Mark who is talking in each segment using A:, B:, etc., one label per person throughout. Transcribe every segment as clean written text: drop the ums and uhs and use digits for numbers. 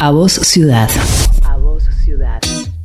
A: A Voz Ciudad. A Voz Ciudad.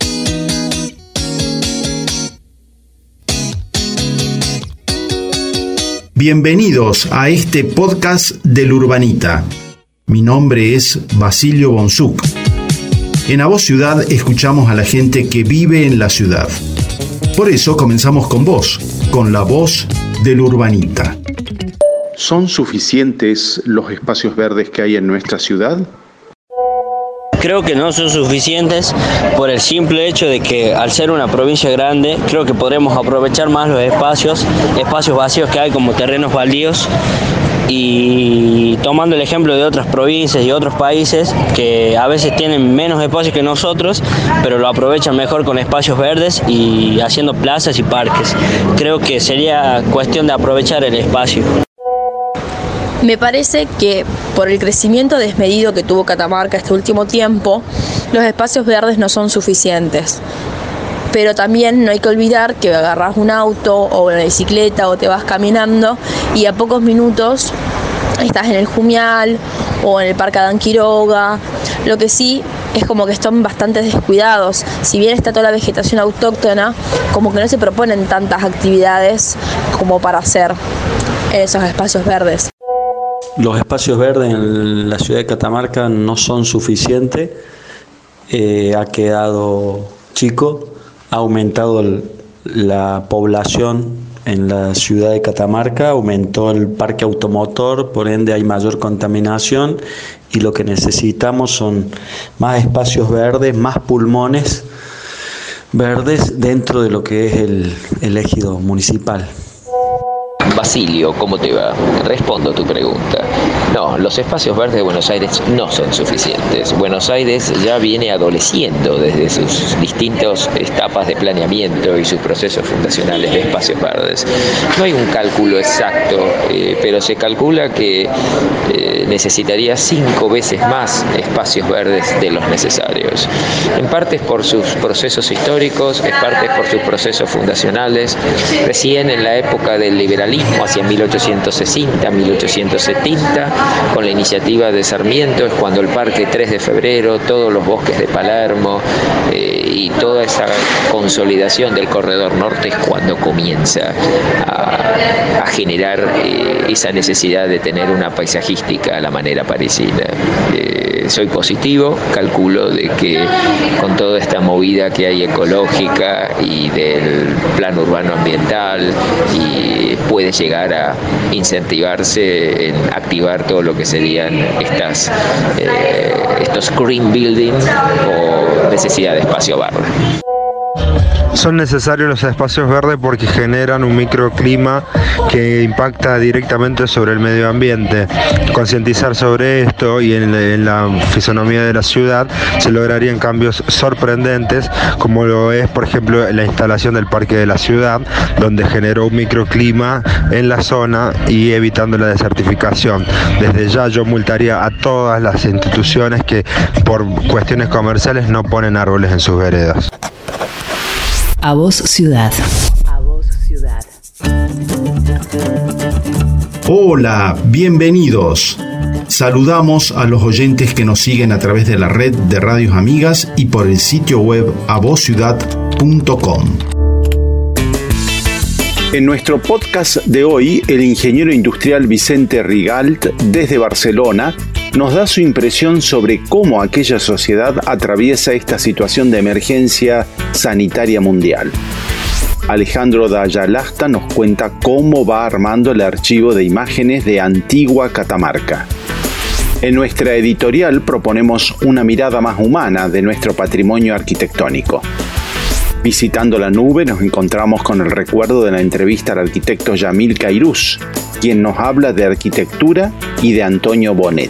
B: Bienvenidos a este podcast del Urbanita. Mi nombre es Basilio Bonsuc. En A Voz Ciudad escuchamos a la gente que vive en la ciudad. Por eso comenzamos con vos, con la voz del Urbanita. ¿Son suficientes los espacios verdes que hay en nuestra ciudad?
C: Creo que no son suficientes por el simple hecho de que al ser una provincia grande, creo que podremos aprovechar más los espacios vacíos que hay como terrenos baldíos. Y tomando el ejemplo de otras provincias y otros países que a veces tienen menos espacios que nosotros, pero lo aprovechan mejor con espacios verdes y haciendo plazas y parques. Creo que sería cuestión de aprovechar el espacio.
D: Me parece que por el crecimiento desmedido que tuvo Catamarca este último tiempo, los espacios verdes no son suficientes. Pero también no hay que olvidar que agarras un auto o una bicicleta o te vas caminando y a pocos minutos estás en el Jumial o en el Parque Adán Quiroga. Lo que sí es como que están bastante descuidados. Si bien está toda la vegetación autóctona, como que no se proponen tantas actividades como para hacer en esos espacios verdes.
E: Los espacios verdes en la ciudad de Catamarca no son suficientes. Ha quedado chico. Ha aumentado la población en la ciudad de Catamarca, aumentó el parque automotor, por ende hay mayor contaminación y lo que necesitamos son más espacios verdes, más pulmones verdes dentro de lo que es el ejido municipal.
F: Basilio, ¿cómo te va? Respondo a tu pregunta. No, los espacios verdes de Buenos Aires no son suficientes. Buenos Aires ya viene adoleciendo desde sus distintas etapas de planeamiento y sus procesos fundacionales de espacios verdes. No hay un cálculo exacto, pero se calcula que necesitaría 5 veces más espacios verdes de los necesarios. En parte por sus procesos históricos, en parte por sus procesos fundacionales. Recién en la época del liberalismo, hacia 1860, 1870, con la iniciativa de Sarmiento, es cuando el Parque 3 de Febrero, todos los bosques de Palermo y toda esa consolidación del corredor norte es cuando comienza a generar esa necesidad de tener una paisajística a la manera parisina. Soy positivo, calculo de que con toda esta movida que hay ecológica y del plan urbano ambiental y puede llegar a incentivarse en activar todo lo que serían estos green building o necesidad de espacio verde.
G: Son necesarios los espacios verdes porque generan un microclima que impacta directamente sobre el medio ambiente. Concientizar sobre esto y en la fisonomía de la ciudad se lograrían cambios sorprendentes, como lo es, por ejemplo, la instalación del Parque de la Ciudad, donde generó un microclima en la zona y evitando la desertificación. Desde ya yo multaría a todas las instituciones que por cuestiones comerciales no ponen árboles en sus veredas.
A: A Voz Ciudad. A Voz Ciudad.
B: Hola, bienvenidos. Saludamos a los oyentes que nos siguen a través de la red de radios amigas y por el sitio web avozciudad.com. En nuestro podcast de hoy, el ingeniero industrial Vicente Rigalt, desde Barcelona, nos da su impresión sobre cómo aquella sociedad atraviesa esta situación de emergencia sanitaria mundial. Alejandro Dayalasta nos cuenta cómo va armando el archivo de imágenes de Antigua Catamarca. En nuestra editorial proponemos una mirada más humana de nuestro patrimonio arquitectónico. Visitando la nube nos encontramos con el recuerdo de la entrevista al arquitecto Yamil Cairuz, quien nos habla de arquitectura y de Antonio Bonet.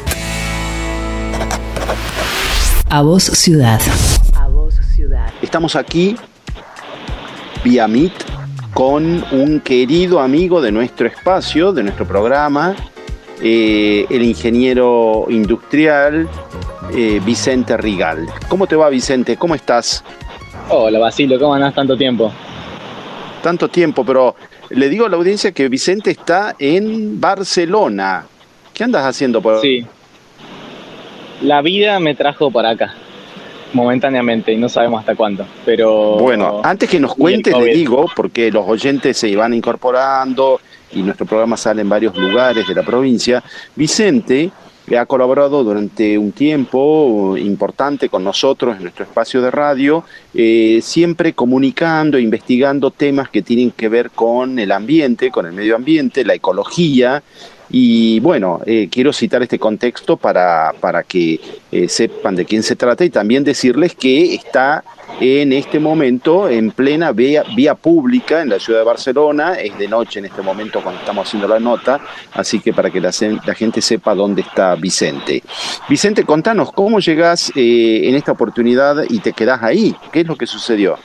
A: A Voz Ciudad. A Voz Ciudad.
B: Estamos aquí vía Meet con un querido amigo de nuestro espacio, de nuestro programa, el ingeniero industrial Vicente Rigalt. ¿Cómo te va, Vicente? ¿Cómo estás?
H: Hola, Basilio, ¿cómo andás tanto tiempo?
B: Tanto tiempo, pero le digo a la audiencia que Vicente está en Barcelona. ¿Qué andas haciendo por
H: Sí. La vida me trajo para acá, momentáneamente, y no sabemos hasta cuándo. Pero
B: bueno, antes que nos cuentes, le digo, porque los oyentes se van incorporando y nuestro programa sale en varios lugares de la provincia, Vicente ha colaborado durante un tiempo importante con nosotros en nuestro espacio de radio, siempre comunicando, investigando temas que tienen que ver con el ambiente, con el medio ambiente, la ecología. Y bueno, quiero citar este contexto para que sepan de quién se trata y también decirles que está en este momento en plena vía pública en la ciudad de Barcelona. Es de noche en este momento cuando estamos haciendo la nota, así que para que la gente sepa dónde está Vicente. Vicente, contanos, ¿cómo llegás en esta oportunidad y te quedás ahí? ¿Qué es lo que sucedió?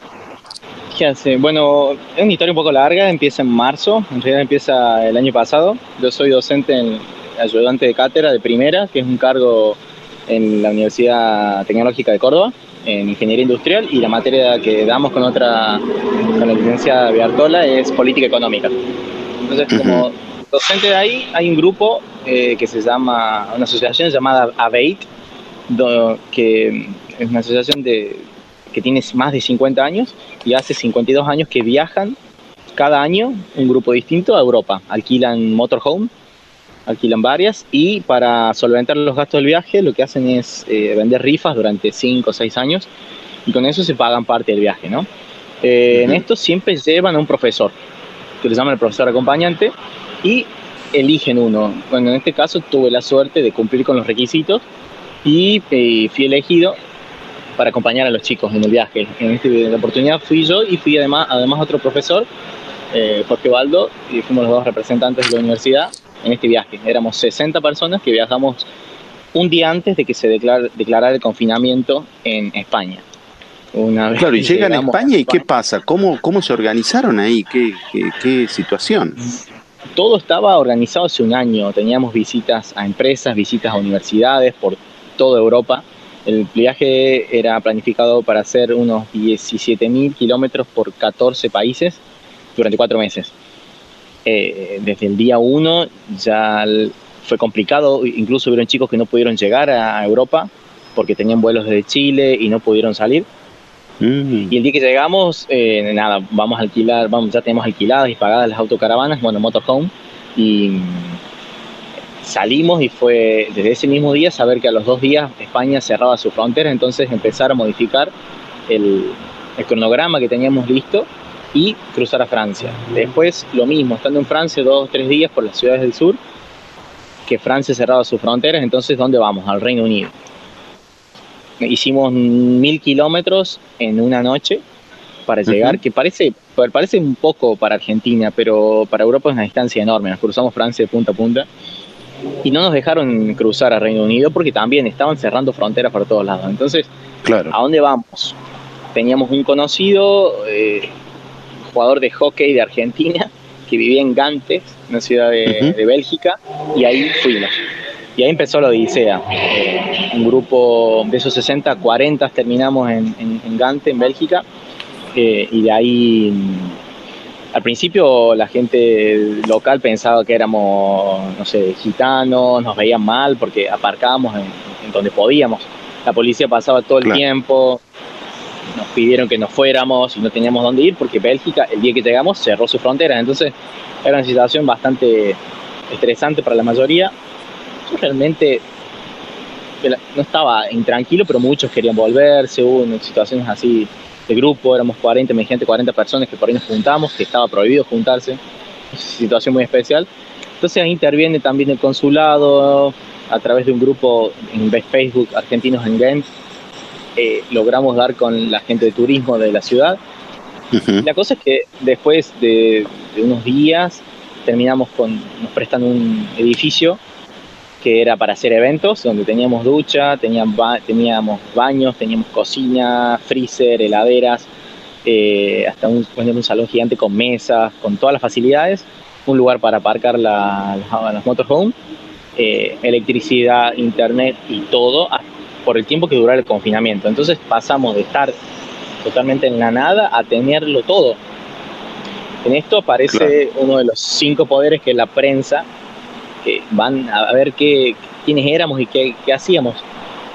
H: Bueno, es una historia un poco larga, empieza en marzo, en realidad empieza el año pasado. Yo soy docente ayudante de cátedra de primera, que es un cargo en la Universidad Tecnológica de Córdoba, en Ingeniería Industrial, y la materia que damos con la licenciada Beartola es Política Económica. Entonces, como docente de ahí, hay un grupo que se llama, una asociación llamada ABEIT, que es una asociación que tiene más de 50 años y hace 52 años que viajan cada año un grupo distinto a Europa. Alquilan motorhome, alquilan varias, y para solventar los gastos del viaje lo que hacen es vender rifas durante 5 o 6 años y con eso se pagan parte del viaje, ¿no? En esto siempre llevan a un profesor, que le llaman el profesor acompañante, y eligen uno. Bueno, en este caso tuve la suerte de cumplir con los requisitos y fui elegido para acompañar a los chicos en el viaje. En la oportunidad fui yo y fui además otro profesor, Jorge Baldo, y fuimos los dos representantes de la universidad en este viaje. Éramos 60 personas que viajamos un día antes de que se declarara el confinamiento en España.
B: Claro, y llegan a España y ¿qué pasa? ¿Cómo se organizaron ahí? ¿Qué situación?
H: Todo estaba organizado hace un año. Teníamos visitas a empresas, visitas a universidades por toda Europa. El viaje era planificado para hacer unos 17.000 kilómetros por 14 países durante 4 meses. Desde el día 1 ya fue complicado, incluso hubieron chicos que no pudieron llegar a Europa porque tenían vuelos desde Chile y no pudieron salir. Y el día que llegamos, vamos a alquilar, ya tenemos alquiladas y pagadas las autocaravanas, motorhome, y salimos, y fue desde ese mismo día saber que a los 2 días España cerraba su frontera, entonces empezar a modificar el cronograma que teníamos listo y cruzar a Francia. Después lo mismo, estando en Francia 2 o 3 días por las ciudades del sur, que Francia cerraba sus fronteras, entonces ¿dónde vamos? Al Reino Unido. Hicimos 1.000 kilómetros en una noche para llegar, que parece un poco para Argentina, pero para Europa es una distancia enorme. Nos cruzamos Francia de punta a punta y no nos dejaron cruzar a Reino Unido porque también estaban cerrando fronteras por todos lados. Entonces, claro, ¿a dónde vamos? Teníamos un conocido jugador de hockey de Argentina que vivía en Gante, una ciudad de Bélgica, y ahí fuimos. Y ahí empezó la odisea. Un grupo de esos 60, 40 terminamos en Gante, en Bélgica, y de ahí, al principio la gente local pensaba que éramos, no sé, gitanos, nos veían mal porque aparcábamos en donde podíamos. La policía pasaba todo el tiempo, nos pidieron que nos fuéramos y no teníamos dónde ir porque Bélgica, el día que llegamos, cerró sus fronteras. Entonces era una situación bastante estresante para la mayoría. Yo realmente no estaba intranquilo, pero muchos querían volverse. Hubo situaciones así de grupo, éramos 40, imagínate, 40 personas que por ahí nos juntamos, que estaba prohibido juntarse. Es una situación muy especial. Entonces ahí interviene también el consulado a través de un grupo en Facebook, Argentinos en Ghent. Logramos dar con la gente de turismo de la ciudad. La cosa es que después de unos días nos prestan un edificio que era para hacer eventos, donde teníamos ducha, teníamos baños, teníamos cocina, freezer, heladeras, hasta un salón gigante con mesas, con todas las facilidades, un lugar para aparcar las motorhome, electricidad, internet y todo, por el tiempo que durara el confinamiento. Entonces pasamos de estar totalmente en la nada a tenerlo todo. En esto aparece uno de los 5 poderes, que es la prensa, que van a ver quiénes éramos y qué hacíamos.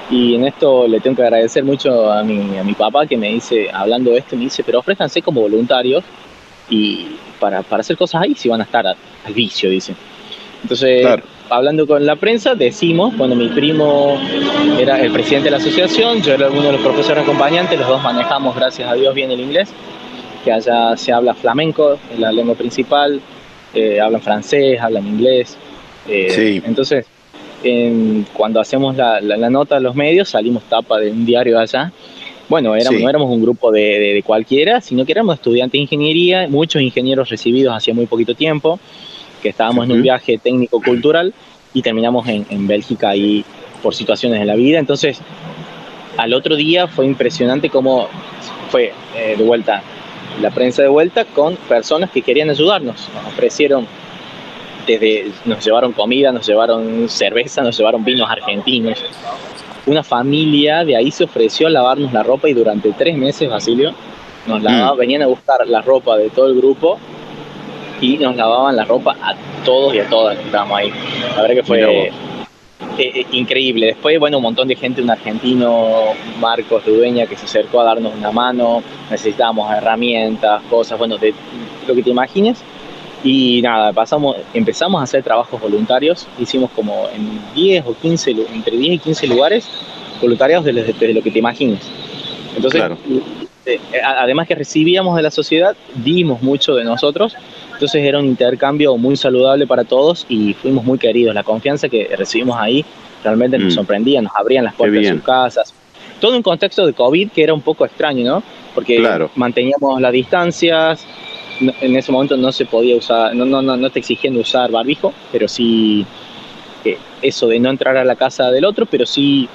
H: Y en esto le tengo que agradecer mucho a mi papá, que me dice, hablando de esto, me dice, pero ofrézcanse como voluntarios y para hacer cosas ahí si van a estar al vicio, dice. Entonces, claro, hablando con la prensa, decimos, bueno, mi primo era el presidente de la asociación, yo era uno de los profesores acompañantes, los dos manejamos, gracias a Dios, bien el inglés, que allá se habla flamenco, es la lengua principal, hablan francés, hablan inglés. Sí. Entonces, cuando hacemos la nota a los medios, salimos tapa de un diario allá. Bueno, no éramos un grupo de cualquiera, sino que éramos estudiantes de ingeniería, muchos ingenieros recibidos hacía muy poquito tiempo, que estábamos en un viaje técnico-cultural y terminamos en Bélgica ahí por situaciones de la vida. Entonces, al otro día fue impresionante cómo fue de vuelta, la prensa de vuelta con personas que querían ayudarnos. Nos ofrecieron, nos llevaron comida, nos llevaron cerveza, nos llevaron vinos argentinos. Una familia de ahí se ofreció a lavarnos la ropa y durante 3 meses, Basilio, nos lavaban, venían a buscar la ropa de todo el grupo y nos lavaban la ropa a todos y a todas que estábamos ahí. La verdad que fue increíble. Después, bueno, un montón de gente, un argentino, Marcos de Udeña, que se acercó a darnos una mano. Necesitábamos herramientas, cosas, bueno, de lo que te imagines. Y nada, empezamos a hacer trabajos voluntarios, hicimos como en 10 o 15, entre 10 y 15 lugares, voluntariados desde lo que te imagines. Entonces, claro, además que recibíamos de la sociedad, dimos mucho de nosotros, entonces era un intercambio muy saludable para todos y fuimos muy queridos. La confianza que recibimos ahí realmente nos sorprendía, nos abrían las puertas de sus casas. Todo un contexto de COVID que era un poco extraño, ¿no? Porque manteníamos las distancias. En ese momento no se podía usar, no te exigían usar barbijo, pero sí eso de no entrar a la casa del otro, pero sí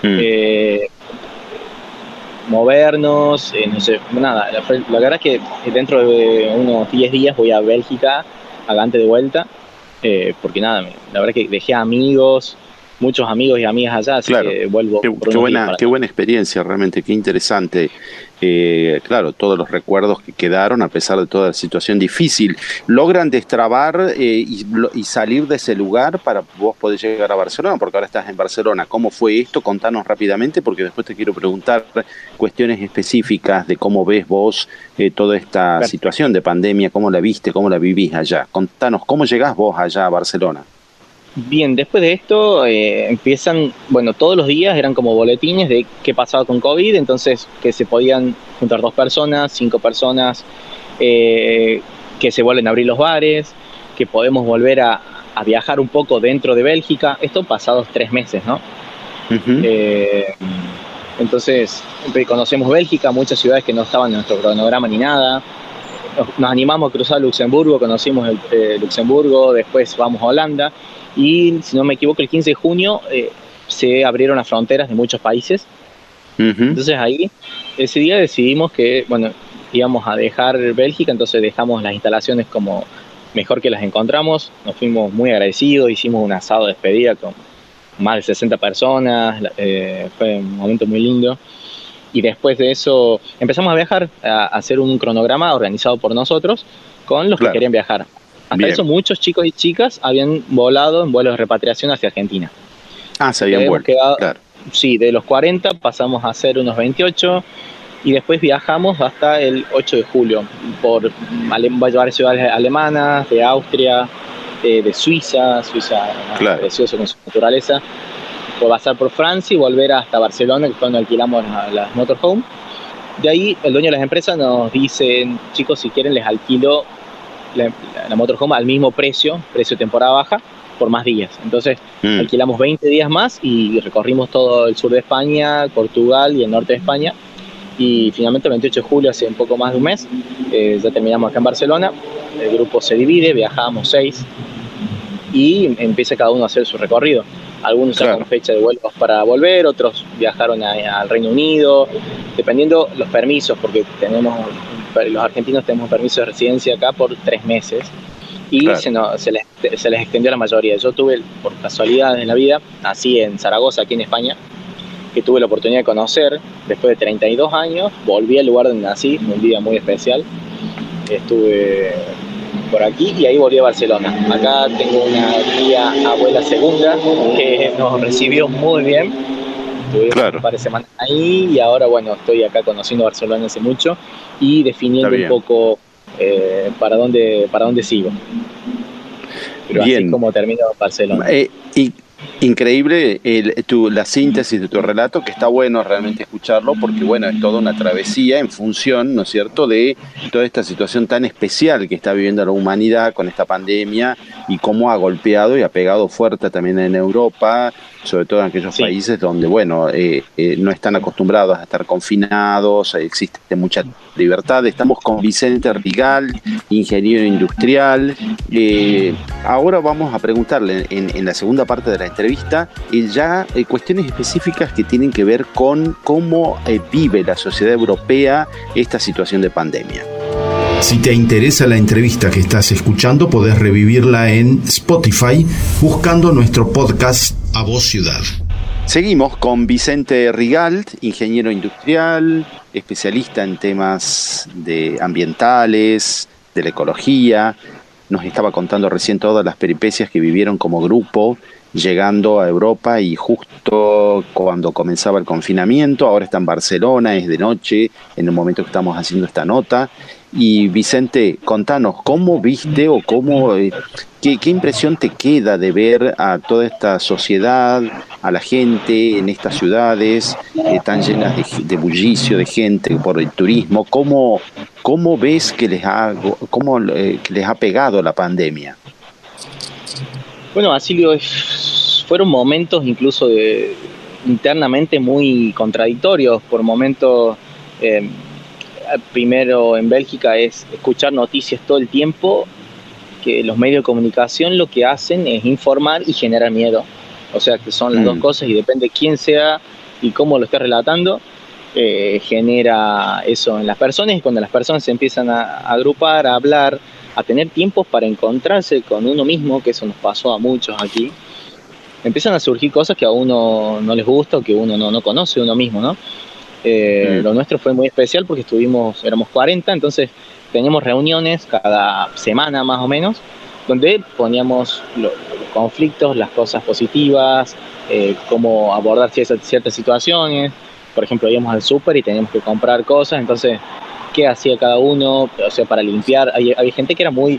H: movernos, no sé, nada. La verdad es que dentro de unos 10 días voy a Bélgica, adelante de vuelta, porque nada, la verdad que dejé amigos, muchos amigos y amigas allá, así que vuelvo.
B: Qué buena experiencia, realmente, qué interesante. Claro, todos los recuerdos que quedaron a pesar de toda la situación difícil. ¿Logran destrabar y salir de ese lugar para vos poder llegar a Barcelona? Porque ahora estás en Barcelona. ¿Cómo fue esto? Contanos rápidamente, porque después te quiero preguntar cuestiones específicas de cómo ves vos toda esta situación de pandemia, cómo la viste, cómo la vivís allá. Contanos, ¿cómo llegás vos allá a Barcelona?
H: Bien, después de esto empiezan, bueno, todos los días eran como boletines de qué pasaba con COVID, entonces que se podían juntar 2 personas, 5 personas, que se vuelven a abrir los bares, que podemos volver a viajar un poco dentro de Bélgica, esto pasados 3 meses, ¿no? Entonces conocemos Bélgica, muchas ciudades que no estaban en nuestro cronograma ni nada. Nos animamos a cruzar Luxemburgo, conocimos Luxemburgo, después vamos a Holanda. Y si no me equivoco, el 15 de junio se abrieron las fronteras de muchos países. Entonces ahí, ese día decidimos que, bueno, íbamos a dejar Bélgica, entonces dejamos las instalaciones como mejor que las encontramos. Nos fuimos muy agradecidos, hicimos un asado de despedida con más de 60 personas, fue un momento muy lindo. Y después de eso empezamos a viajar, a hacer un cronograma organizado por nosotros con los que querían viajar. Hasta eso muchos chicos y chicas habían volado en vuelos de repatriación hacia Argentina.
B: Se habían vuelto, claro.
H: Sí, de los 40 pasamos a ser unos 28 y después viajamos hasta el 8 de julio por varias ciudades alemanas, de Austria, de Suiza, precioso con su naturaleza, por pasar por Francia y volver hasta Barcelona, que fue donde alquilamos las motorhome. De ahí el dueño de las empresas nos dice, chicos, si quieren les alquilo la motorhome al mismo precio temporada baja, por más días. Entonces alquilamos 20 días más y recorrimos todo el sur de España, Portugal y el norte de España. Y finalmente el 28 de julio, hace un poco más de un mes, ya terminamos acá en Barcelona. El grupo se divide, viajamos 6 y empieza cada uno a hacer su recorrido. Algunos sacan fecha de vuelos para volver, otros viajaron al Reino Unido, dependiendo los permisos, porque los argentinos tenemos permiso de residencia acá por 3 meses y se les extendió a la mayoría. Yo tuve, por casualidad en la vida, nací en Zaragoza, aquí en España, que tuve la oportunidad de conocer. Después de 32 años, volví al lugar donde nací, un día muy especial. Estuve por aquí y ahí volví a Barcelona. Acá tengo una tía abuela segunda que nos recibió muy bien Estuvimos un par de semanas ahí y ahora, bueno, estoy acá conociendo Barcelona hace mucho y definiendo un poco para dónde sigo. Pero
B: bien.
H: Así como termino Barcelona.
B: Increíble la síntesis de tu relato, que está bueno realmente escucharlo, porque bueno, es toda una travesía en función, ¿no es cierto?, de toda esta situación tan especial que está viviendo la humanidad con esta pandemia y cómo ha golpeado y ha pegado fuerte también en Europa, sobre todo en aquellos países donde, bueno, no están acostumbrados a estar confinados, existe mucha libertad. Estamos con Vicente Rigal, ingeniero industrial. Ahora vamos a preguntarle en la segunda parte de la entrevista ya cuestiones específicas que tienen que ver con cómo vive la sociedad europea esta situación de pandemia.
I: Si te interesa la entrevista que estás escuchando, podés revivirla en Spotify buscando nuestro podcast A Voz Ciudad.
B: Seguimos con Vicente Rigalt, ingeniero industrial, especialista en temas ambientales, de la ecología. Nos estaba contando recién todas las peripecias que vivieron como grupo llegando a Europa y justo cuando comenzaba el confinamiento. Ahora está en Barcelona, es de noche, en el momento que estamos haciendo esta nota. Y Vicente, contanos, ¿cómo viste o qué impresión te queda de ver a toda esta sociedad, a la gente en estas ciudades tan llenas de bullicio, de gente por el turismo? ¿Cómo ves que les ha pegado la pandemia?
H: Bueno, Basilio, fueron momentos incluso internamente muy contradictorios. Por momentos, primero en Bélgica es escuchar noticias todo el tiempo, que los medios de comunicación lo que hacen es informar y generar miedo. O sea, que son las dos cosas y depende de quién sea y cómo lo esté relatando, genera eso en las personas. Y cuando las personas se empiezan a agrupar, a hablar, a tener tiempos para encontrarse con uno mismo, que eso nos pasó a muchos aquí, empiezan a surgir cosas que a uno no les gusta o que uno no conoce uno mismo, ¿no? Lo nuestro fue muy especial porque éramos 40, entonces teníamos reuniones cada semana más o menos, donde poníamos los conflictos, las cosas positivas, cómo abordar ciertas situaciones. Por ejemplo, íbamos al súper y teníamos que comprar cosas, entonces qué hacía cada uno, o sea, para limpiar. Había gente que era muy,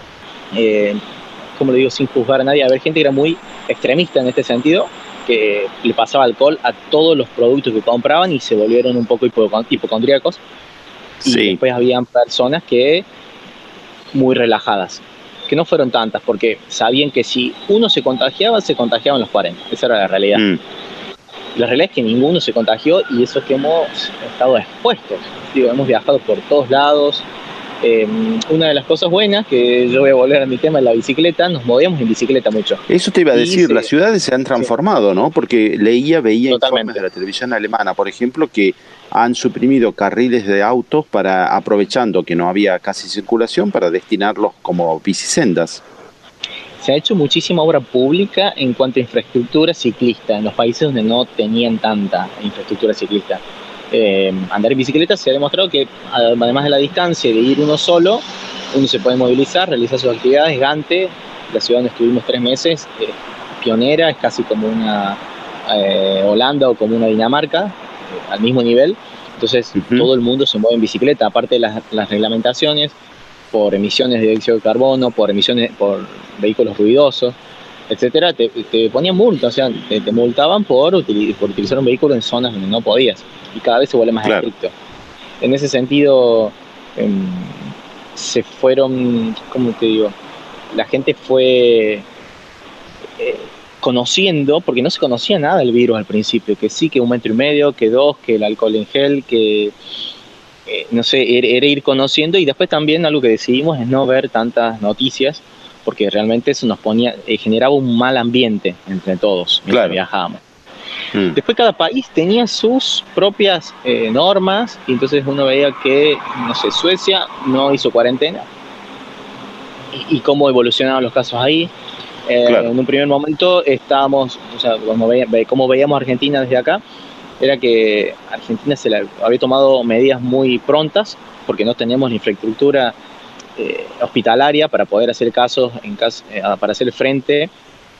H: como lo digo, sin juzgar a nadie, había gente que era muy extremista en este sentido, que le pasaba alcohol a todos los productos que compraban y se volvieron un poco hipocondríacos. Y después habían personas que muy relajadas, que no fueron tantas, porque sabían que si uno se contagiaban los 40. Esa era la realidad. La realidad es que ninguno se contagió y eso es que hemos estado expuestos. Digo, hemos viajado por todos lados. Una de las cosas buenas, que yo voy a volver a mi tema, es la bicicleta. Nos movíamos en bicicleta mucho.
B: Eso te iba a decir, las ciudades se han transformado, ¿no? Porque veía informes de la televisión alemana, por ejemplo, que han suprimido carriles de autos aprovechando que no había casi circulación, para destinarlos como bicisendas.
H: Se ha hecho muchísima obra pública en cuanto a infraestructura ciclista en los países donde no tenían tanta infraestructura ciclista. Andar en bicicleta se ha demostrado que, además de la distancia y de ir uno solo, uno se puede movilizar, realizar sus actividades. Gante, la ciudad donde estuvimos 3 meses, pionera, es casi como una Holanda o como una Dinamarca, al mismo nivel. Entonces todo el mundo se mueve en bicicleta, aparte de las reglamentaciones por emisiones de dióxido de carbono, por vehículos ruidosos, etcétera. Te ponían multa, o sea, te multaban por utilizar un vehículo en zonas donde no podías, y cada vez se vuelve más estricto. En ese sentido, se fueron, ¿cómo te digo? La gente fue conociendo, porque no se conocía nada del virus al principio, que sí, que 1,5 metros, que 2, que el alcohol en gel, que no sé, era ir conociendo. Y después también algo que decidimos es no ver tantas noticias, porque realmente eso nos generaba un mal ambiente entre todos mientras viajábamos. Después cada país tenía sus propias normas, y entonces uno veía que, no sé, Suecia no hizo cuarentena, y cómo evolucionaban los casos ahí. En un primer momento estábamos, o sea, como veíamos Argentina desde acá, era que Argentina se le había tomado medidas muy prontas, porque no teníamos la infraestructura hospitalaria para poder hacer para hacer frente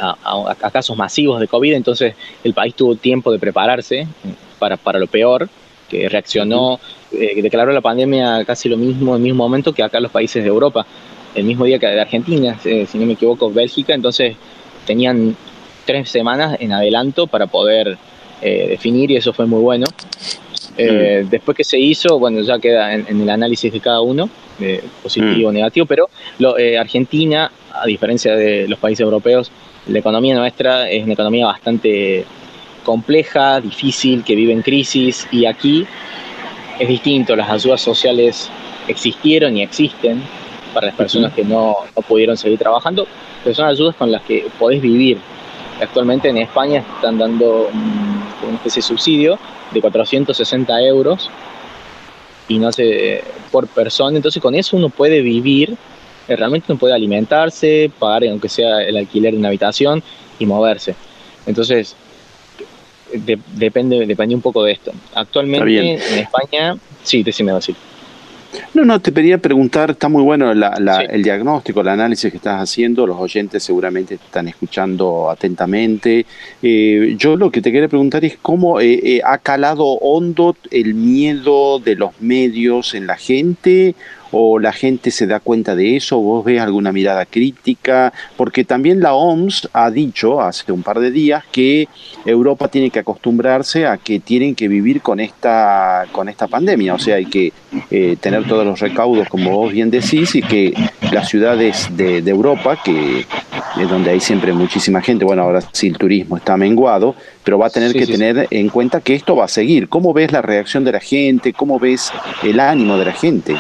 H: a casos masivos de COVID, entonces el país tuvo tiempo de prepararse para lo peor, que reaccionó, declaró la pandemia casi lo mismo, en el mismo momento que acá los países de Europa, el mismo día que de Argentina, si no me equivoco, Bélgica, entonces tenían 3 semanas en adelanto para poder definir, y eso fue muy bueno. Después que se hizo, bueno, ya queda en el análisis de cada uno, positivo o negativo, pero Argentina, a diferencia de los países europeos, la economía nuestra es una economía bastante compleja, difícil, que vive en crisis, y aquí es distinto. Las ayudas sociales existieron y existen para las personas que no pudieron seguir trabajando, pero son ayudas con las que podés vivir. Actualmente en España están dando una especie de subsidio de 460 euros y no sé, por persona, entonces con eso uno puede vivir, realmente uno puede alimentarse, pagar aunque sea el alquiler de una habitación y moverse. Entonces depende un poco de esto. Actualmente en España, sí, decime, Basil.
B: No, te quería preguntar, está muy bueno el diagnóstico, el análisis que estás haciendo, los oyentes seguramente te están escuchando atentamente. Yo lo que te quería preguntar es cómo ha calado hondo el miedo de los medios en la gente, o la gente se da cuenta de eso, vos ves alguna mirada crítica, porque también la OMS ha dicho hace un par de días que Europa tiene que acostumbrarse a que tienen que vivir con esta pandemia, o sea, hay que tener todos los recaudos, como vos bien decís, y que las ciudades de Europa, que es donde hay siempre muchísima gente, bueno, ahora sí el turismo está menguado, pero va a tener que tener en cuenta que esto va a seguir. ¿Cómo ves la reacción de la gente? ¿Cómo ves el ánimo de la gente?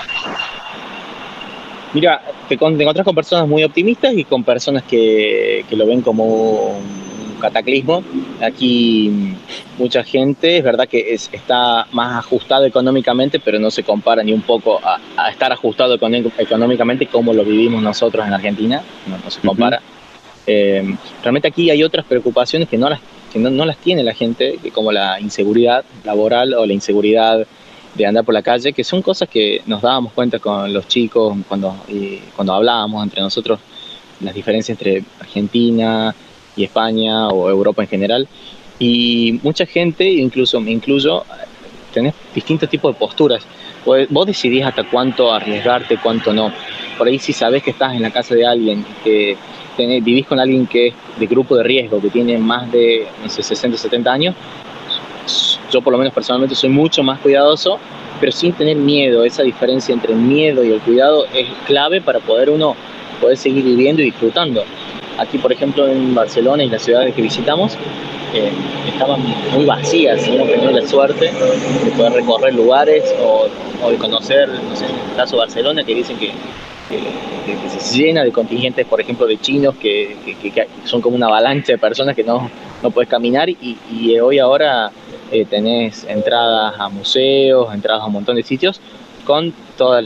H: Mira, te encontrás con personas muy optimistas y con personas que lo ven como un cataclismo. Aquí mucha gente, es verdad que está más ajustado económicamente, pero no se compara ni un poco a estar ajustado económicamente como lo vivimos nosotros en Argentina, no se compara. Realmente aquí hay otras preocupaciones que no las tiene la gente, como la inseguridad laboral o la inseguridad de andar por la calle, que son cosas que nos dábamos cuenta con los chicos cuando hablábamos entre nosotros, las diferencias entre Argentina y España o Europa en general, y mucha gente, incluso me incluyo, tenés distintos tipos de posturas. Vos decidís hasta cuánto arriesgarte, cuánto no. Por ahí, si sabés que estás en la casa de alguien, que vivís con alguien que es de grupo de riesgo, que tiene más de 60 o 70 años, yo por lo menos personalmente soy mucho más cuidadoso, pero sin tener miedo. Esa diferencia entre el miedo y el cuidado es clave para poder seguir viviendo y disfrutando. Aquí, por ejemplo, en Barcelona y las ciudades que visitamos, estaban muy vacías. Hemos tenido la suerte de poder recorrer lugares o de conocer, no sé, en el caso de Barcelona, que dicen que se llena de contingentes, por ejemplo, de chinos que son como una avalancha de personas que no puedes caminar, y hoy ahora tenés entradas a museos, entradas a un montón de sitios con todas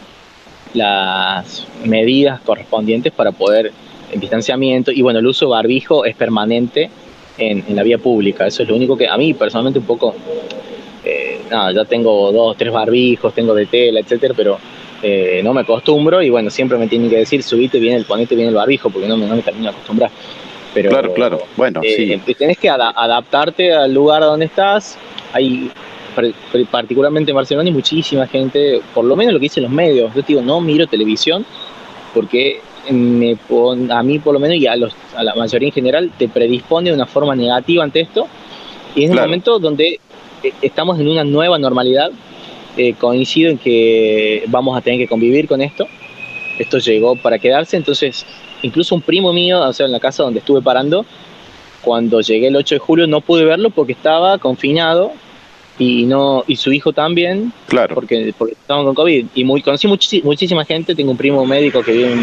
H: las medidas correspondientes para poder, el distanciamiento, y bueno, el uso de barbijo es permanente en la vía pública. Eso es lo único que a mí personalmente un poco, ya tengo 2 o 3 barbijos, tengo de tela, etcétera, pero no me acostumbro, y bueno, siempre me tienen que decir, ponete bien el barbijo, porque no me termino de acostumbrar. Pero,
B: claro. Bueno, sí.
H: Tenés que adaptarte al lugar donde estás. Hay, particularmente en Barcelona, hay muchísima gente, por lo menos lo que dicen los medios. Yo te digo, no miro televisión, porque a mí por lo menos, y a la mayoría en general, te predispone de una forma negativa ante esto. Y es un momento donde estamos en una nueva normalidad. Coincido en que vamos a tener que convivir con esto. Esto llegó para quedarse, entonces incluso un primo mío, o sea, en la casa donde estuve parando, cuando llegué el 8 de julio no pude verlo porque estaba confinado, y su hijo también,
B: claro,
H: porque estaban con COVID. Y conocí muchísima gente. Tengo un primo médico que vive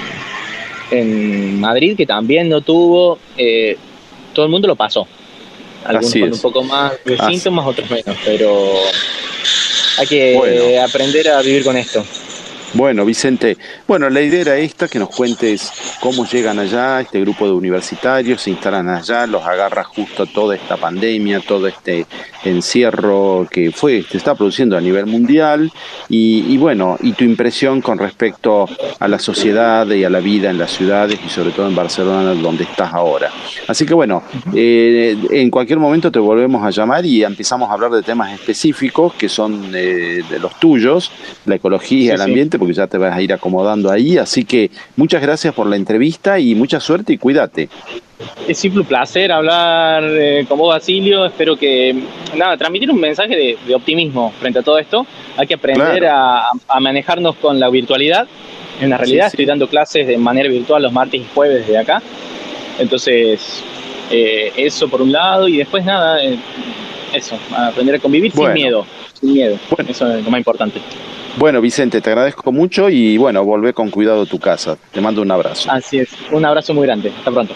H: en Madrid que también no tuvo. Todo el mundo lo pasó. Algunos con un poco más de síntomas, otros menos, pero hay que aprender a vivir con esto.
B: Bueno, Vicente, la idea era esta, que nos cuentes cómo llegan allá, este grupo de universitarios se instalan allá, los agarra justo toda esta pandemia, todo este encierro que se está produciendo a nivel mundial, y tu impresión con respecto a la sociedad y a la vida en las ciudades, y sobre todo en Barcelona, donde estás ahora. Así que en cualquier momento te volvemos a llamar y empezamos a hablar de temas específicos que son de los tuyos, la ecología, el ambiente, porque ya te vas a ir acomodando ahí. Así que muchas gracias por la entrevista y mucha suerte y cuídate.
H: Es siempre un placer hablar con vos, Basilio. Espero que, transmitir un mensaje de optimismo frente a todo esto. Hay que aprender a manejarnos con la virtualidad. En la realidad estoy dando clases de manera virtual los martes y jueves desde acá. Entonces, eso por un lado, y después aprender a convivir sin miedo. Eso es lo más importante.
B: Bueno, Vicente, te agradezco mucho y volvé con cuidado a tu casa. Te mando un abrazo.
H: Así es, un abrazo muy grande. Hasta pronto.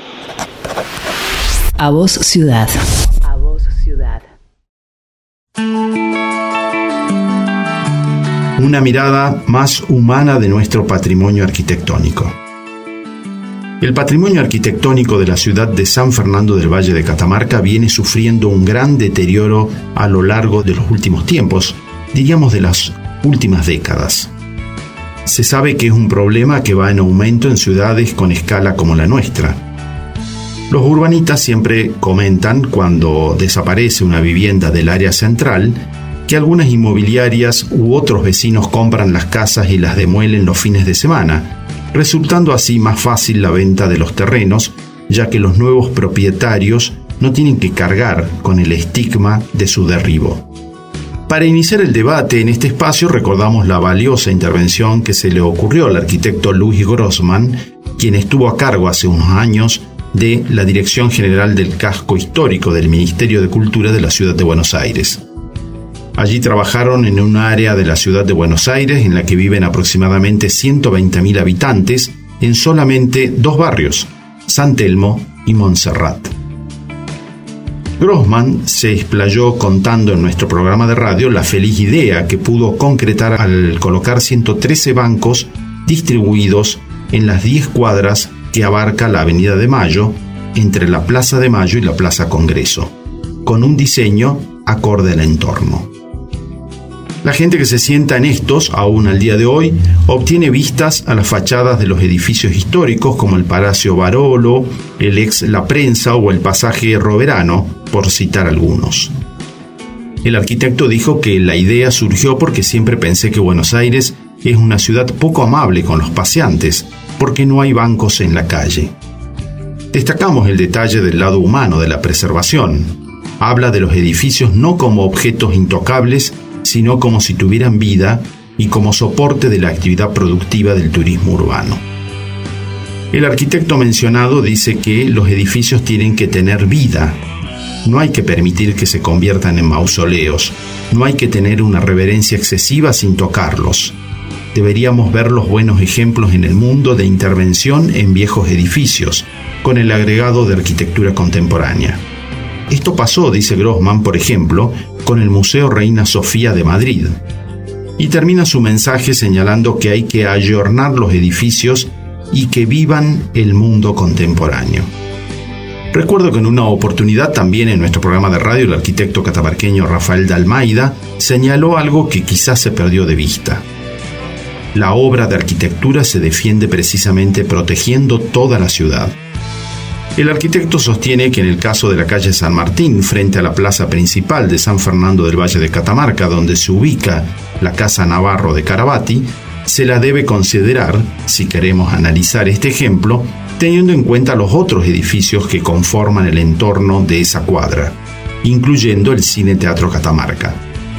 A: A Voz Ciudad. A Voz Ciudad.
I: Una mirada más humana de nuestro patrimonio arquitectónico. El patrimonio arquitectónico de la ciudad de San Fernando del Valle de Catamarca viene sufriendo un gran deterioro a lo largo de los últimos tiempos, diríamos de las últimas décadas. Se sabe que es un problema que va en aumento en ciudades con escala como la nuestra. Los urbanistas siempre comentan, cuando desaparece una vivienda del área central, que algunas inmobiliarias u otros vecinos compran las casas y las demuelen los fines de semana, resultando así más fácil la venta de los terrenos, ya que los nuevos propietarios no tienen que cargar con el estigma de su derribo. Para iniciar el debate en este espacio recordamos la valiosa intervención que se le ocurrió al arquitecto Luis Grossman, quien estuvo a cargo hace unos años de la Dirección General del Casco Histórico del Ministerio de Cultura de la Ciudad de Buenos Aires. Allí trabajaron en un área de la Ciudad de Buenos Aires en la que viven aproximadamente 120.000 habitantes en solamente 2 barrios, San Telmo y Montserrat. Grossman se explayó contando en nuestro programa de radio la feliz idea que pudo concretar al colocar 113 bancos distribuidos en las 10 cuadras que abarca la Avenida de Mayo, entre la Plaza de Mayo y la Plaza Congreso, con un diseño acorde al entorno. La gente que se sienta en estos, aún al día de hoy, obtiene vistas a las fachadas de los edificios históricos como el Palacio Barolo, el ex La Prensa o el Pasaje Roverano, por citar algunos. El arquitecto dijo que la idea surgió porque siempre pensé que Buenos Aires es una ciudad poco amable con los paseantes, porque no hay bancos en la calle. Destacamos el detalle del lado humano de la preservación. Habla de los edificios no como objetos intocables, sino como si tuvieran vida y como soporte de la actividad productiva del turismo urbano. El arquitecto mencionado dice que los edificios tienen que tener vida. No hay que permitir que se conviertan en mausoleos. No hay que tener una reverencia excesiva sin tocarlos. Deberíamos ver los buenos ejemplos en el mundo de intervención en viejos edificios, con el agregado de arquitectura contemporánea. Esto pasó, dice Grossman, por ejemplo, con el Museo Reina Sofía de Madrid. Y termina su mensaje señalando que hay que ayornar los edificios y que vivan el mundo contemporáneo. Recuerdo que en una oportunidad también en nuestro programa de radio el arquitecto catamarqueño Rafael de Almeida señaló algo que quizás se perdió de vista. La obra de arquitectura se defiende precisamente protegiendo toda la ciudad. El arquitecto sostiene que en el caso de la calle San Martín, frente a la plaza principal de San Fernando del Valle de Catamarca, donde se ubica la Casa Navarro de Carabati, se la debe considerar, si queremos analizar este ejemplo, teniendo en cuenta los otros edificios que conforman el entorno de esa cuadra, incluyendo el Cine Teatro Catamarca.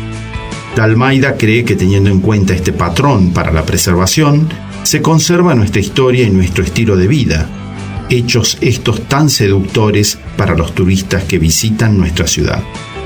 I: De Almeida cree que teniendo en cuenta este patrón para la preservación, se conserva nuestra historia y nuestro estilo de vida, hechos estos tan seductores para los turistas que visitan nuestra ciudad.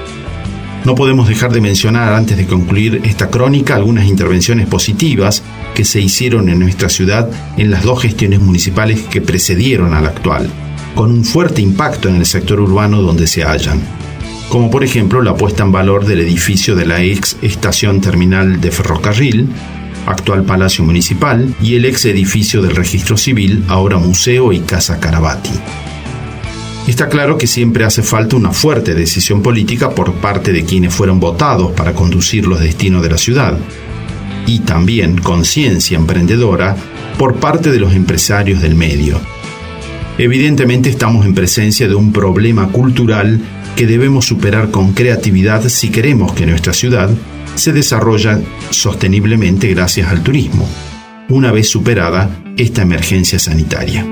I: No podemos dejar de mencionar, antes de concluir esta crónica, algunas intervenciones positivas que se hicieron en nuestra ciudad en las 2 gestiones municipales que precedieron a la actual, con un fuerte impacto en el sector urbano donde se hallan, como por ejemplo la puesta en valor del edificio de la ex estación terminal de ferrocarril, actual Palacio Municipal, y el ex edificio del Registro Civil, ahora Museo y Casa Carabati. Está claro que siempre hace falta una fuerte decisión política por parte de quienes fueron votados para conducir los destinos de la ciudad, y también conciencia emprendedora por parte de los empresarios del medio. Evidentemente estamos en presencia de un problema cultural que debemos superar con creatividad si queremos que nuestra ciudad se desarrolle sosteniblemente gracias al turismo, una vez superada esta emergencia sanitaria.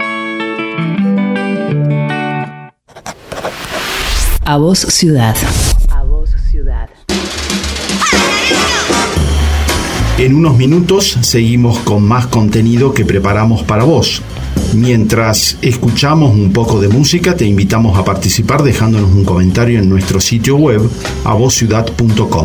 A: A Voz Ciudad. A Voz Ciudad.
I: En unos minutos seguimos con más contenido que preparamos para vos. Mientras escuchamos un poco de música, te invitamos a participar dejándonos un comentario en nuestro sitio web avozciudad.com.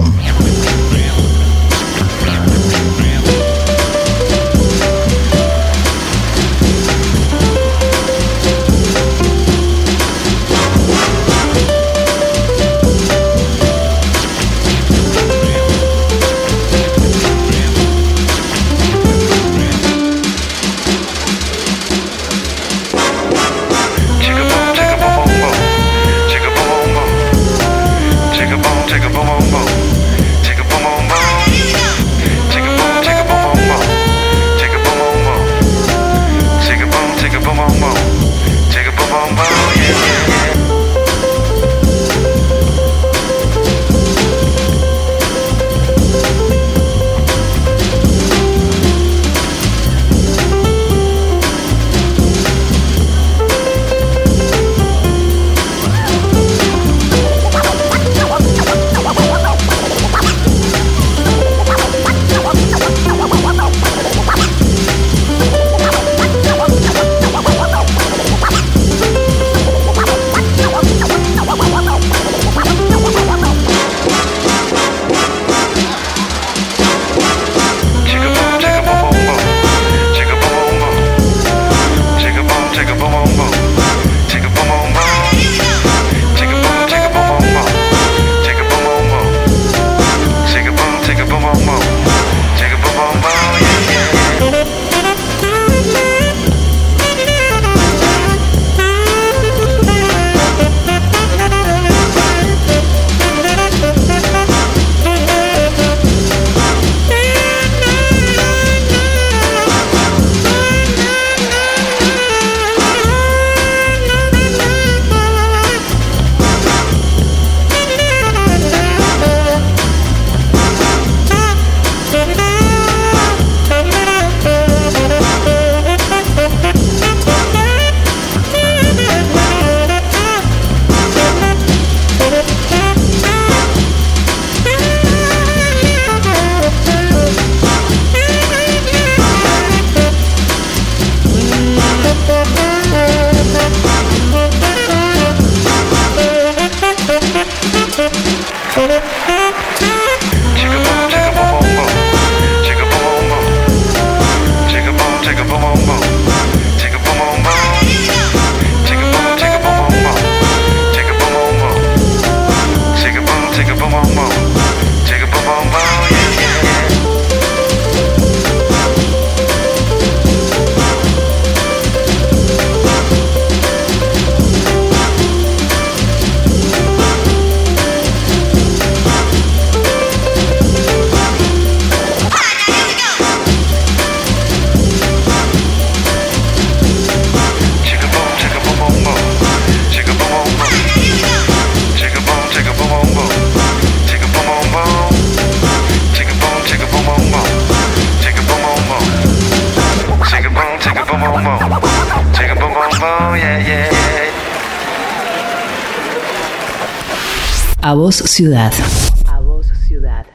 A: A Voz Ciudad. A Voz Ciudad.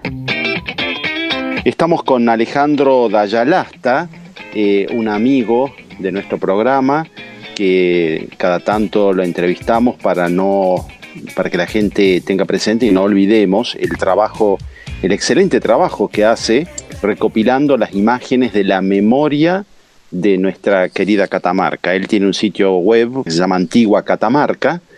B: Estamos con Alejandro Dayalasta, un amigo de nuestro programa que cada tanto lo entrevistamos para que la gente tenga presente y no olvidemos el excelente trabajo que hace recopilando las imágenes de la memoria de nuestra querida Catamarca. Él tiene un sitio web que se llama Antigua Catamarca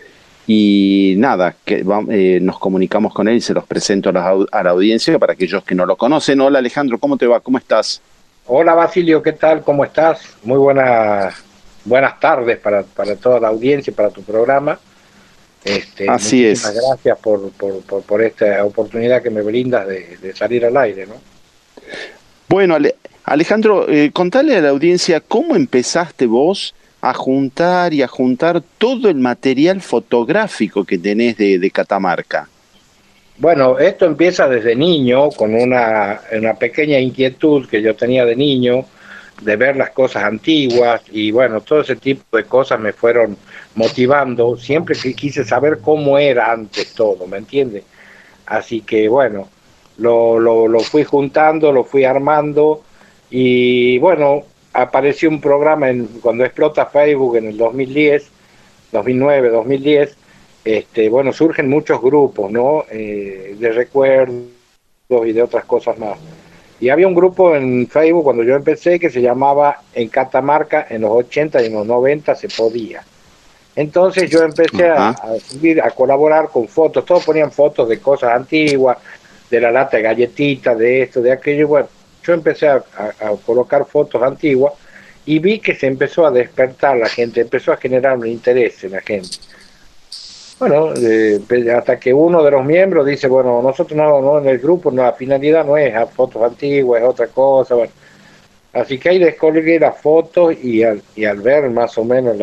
B: Y nada, nos comunicamos con él y se los presento a la audiencia para aquellos que no lo conocen. Hola Alejandro, ¿cómo te va? ¿Cómo estás?
J: Hola Basilio, ¿qué tal? ¿Cómo estás? Muy buenas tardes para toda la audiencia y para tu programa.
B: Así es.
J: Muchísimas gracias por esta oportunidad que me brindas de salir al aire, ¿no?
B: Bueno, Alejandro, contale a la audiencia cómo empezaste vos a juntar todo el material fotográfico que tenés de Catamarca.
J: Bueno, esto empieza desde niño, con una pequeña inquietud que yo tenía de niño, de ver las cosas antiguas, y bueno, todo ese tipo de cosas me fueron motivando, siempre que quise saber cómo era antes todo, ¿me entiendes? Así que bueno, lo fui juntando, lo fui armando, y bueno, apareció un programa cuando explota Facebook en el 2009, 2010, bueno, surgen muchos grupos, ¿no? De recuerdos y de otras cosas más. Y había un grupo en Facebook cuando yo empecé que se llamaba En Catamarca, en los 80 y en los 90 se podía. Entonces yo empecé a colaborar con fotos, todos ponían fotos de cosas antiguas, de la lata de galletitas, de esto, de aquello. Bueno, yo empecé a colocar fotos antiguas y vi que se empezó a despertar la gente, empezó a generar un interés en la gente. Bueno, hasta que uno de los miembros dice, bueno, nosotros no en el grupo, la finalidad no es a fotos antiguas, es otra cosa. Bueno, así que ahí descolgué las fotos y al ver más o menos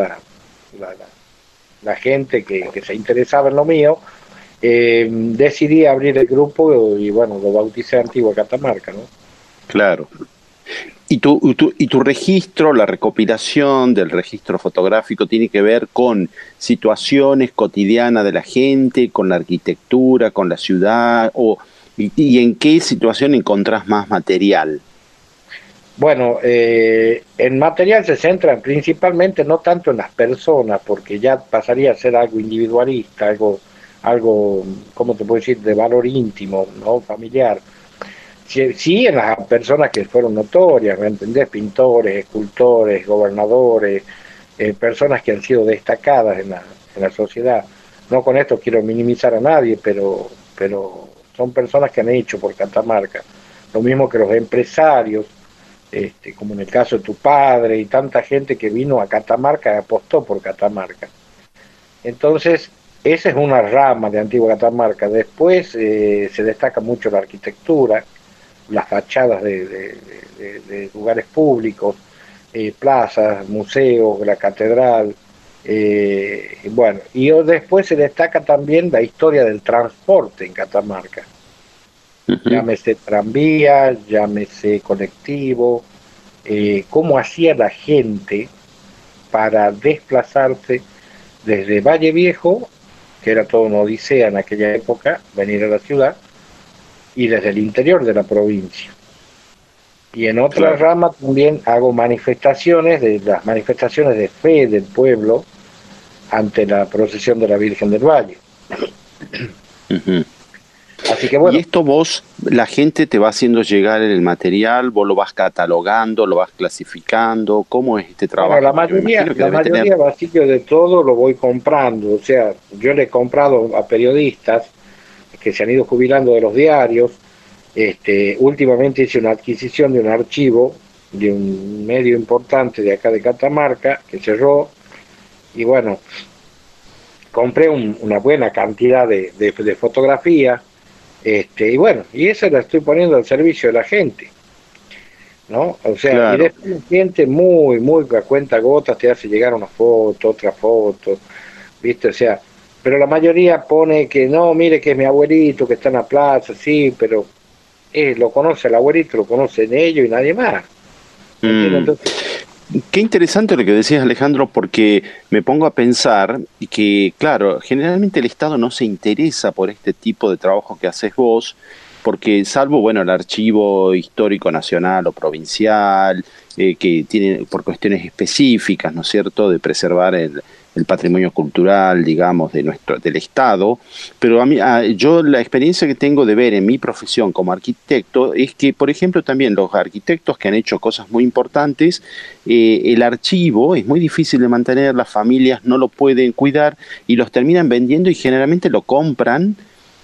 J: la gente que se interesaba en lo mío, decidí abrir el grupo y bueno, lo bauticé Antigua Catamarca, ¿no?
B: Claro. ¿Y tu registro, la recopilación del registro fotográfico tiene que ver con situaciones cotidianas de la gente, con la arquitectura, con la ciudad? ¿Y en qué situación encontrás más material?
J: Bueno, en material se centra principalmente no tanto en las personas, porque ya pasaría a ser algo individualista, algo, ¿cómo te puedo decir?, de valor íntimo, ¿no?, familiar. Sí, en las personas que fueron notorias, ¿me entendés? Pintores, escultores, gobernadores, personas que han sido destacadas en la sociedad. No con esto quiero minimizar a nadie, pero son personas que han hecho por Catamarca. Lo mismo que los empresarios, como en el caso de tu padre y tanta gente que vino a Catamarca y apostó por Catamarca. Entonces, esa es una rama de Antigua Catamarca. Después se destaca mucho la arquitectura, las fachadas de lugares públicos, plazas, museos, la catedral, bueno, y después se destaca también la historia del transporte en Catamarca. Llámese tranvía, llámese colectivo, cómo hacía la gente para desplazarse desde Valle Viejo, que era toda una odisea en aquella época, venir a la ciudad, y desde el interior de la provincia. Y en otra rama también hago manifestaciones, las manifestaciones de fe del pueblo ante la procesión de la Virgen del Valle. Así que bueno.
B: Y esto la gente te va haciendo llegar el material, vos lo vas catalogando, lo vas clasificando, ¿cómo es este trabajo?
J: Bueno, la mayoría Basilio, de todo lo voy comprando, o sea, yo le he comprado a periodistas que se han ido jubilando de los diarios. Últimamente hice una adquisición de un archivo de un medio importante de acá de Catamarca que cerró, y bueno, compré una buena cantidad de fotografías, y bueno, y eso la estoy poniendo al servicio de la gente, ¿no? O sea, claro. Y después la gente muy a cuenta gotas te hace llegar una foto, otra foto, ¿viste? O sea, pero la mayoría pone que no, mire que es mi abuelito que está en la plaza, sí, pero lo conoce el abuelito, lo conocen ellos y nadie más. Entonces,
B: qué interesante lo que decías, Alejandro, porque me pongo a pensar que, claro, generalmente el Estado no se interesa por este tipo de trabajo que haces vos, porque salvo, bueno, el Archivo Histórico Nacional o Provincial, que tiene por cuestiones específicas, ¿no es cierto?, de preservar el patrimonio cultural, digamos, del Estado, pero yo la experiencia que tengo de ver en mi profesión como arquitecto es que, por ejemplo, también los arquitectos que han hecho cosas muy importantes, el archivo es muy difícil de mantener, las familias no lo pueden cuidar y los terminan vendiendo y generalmente lo compran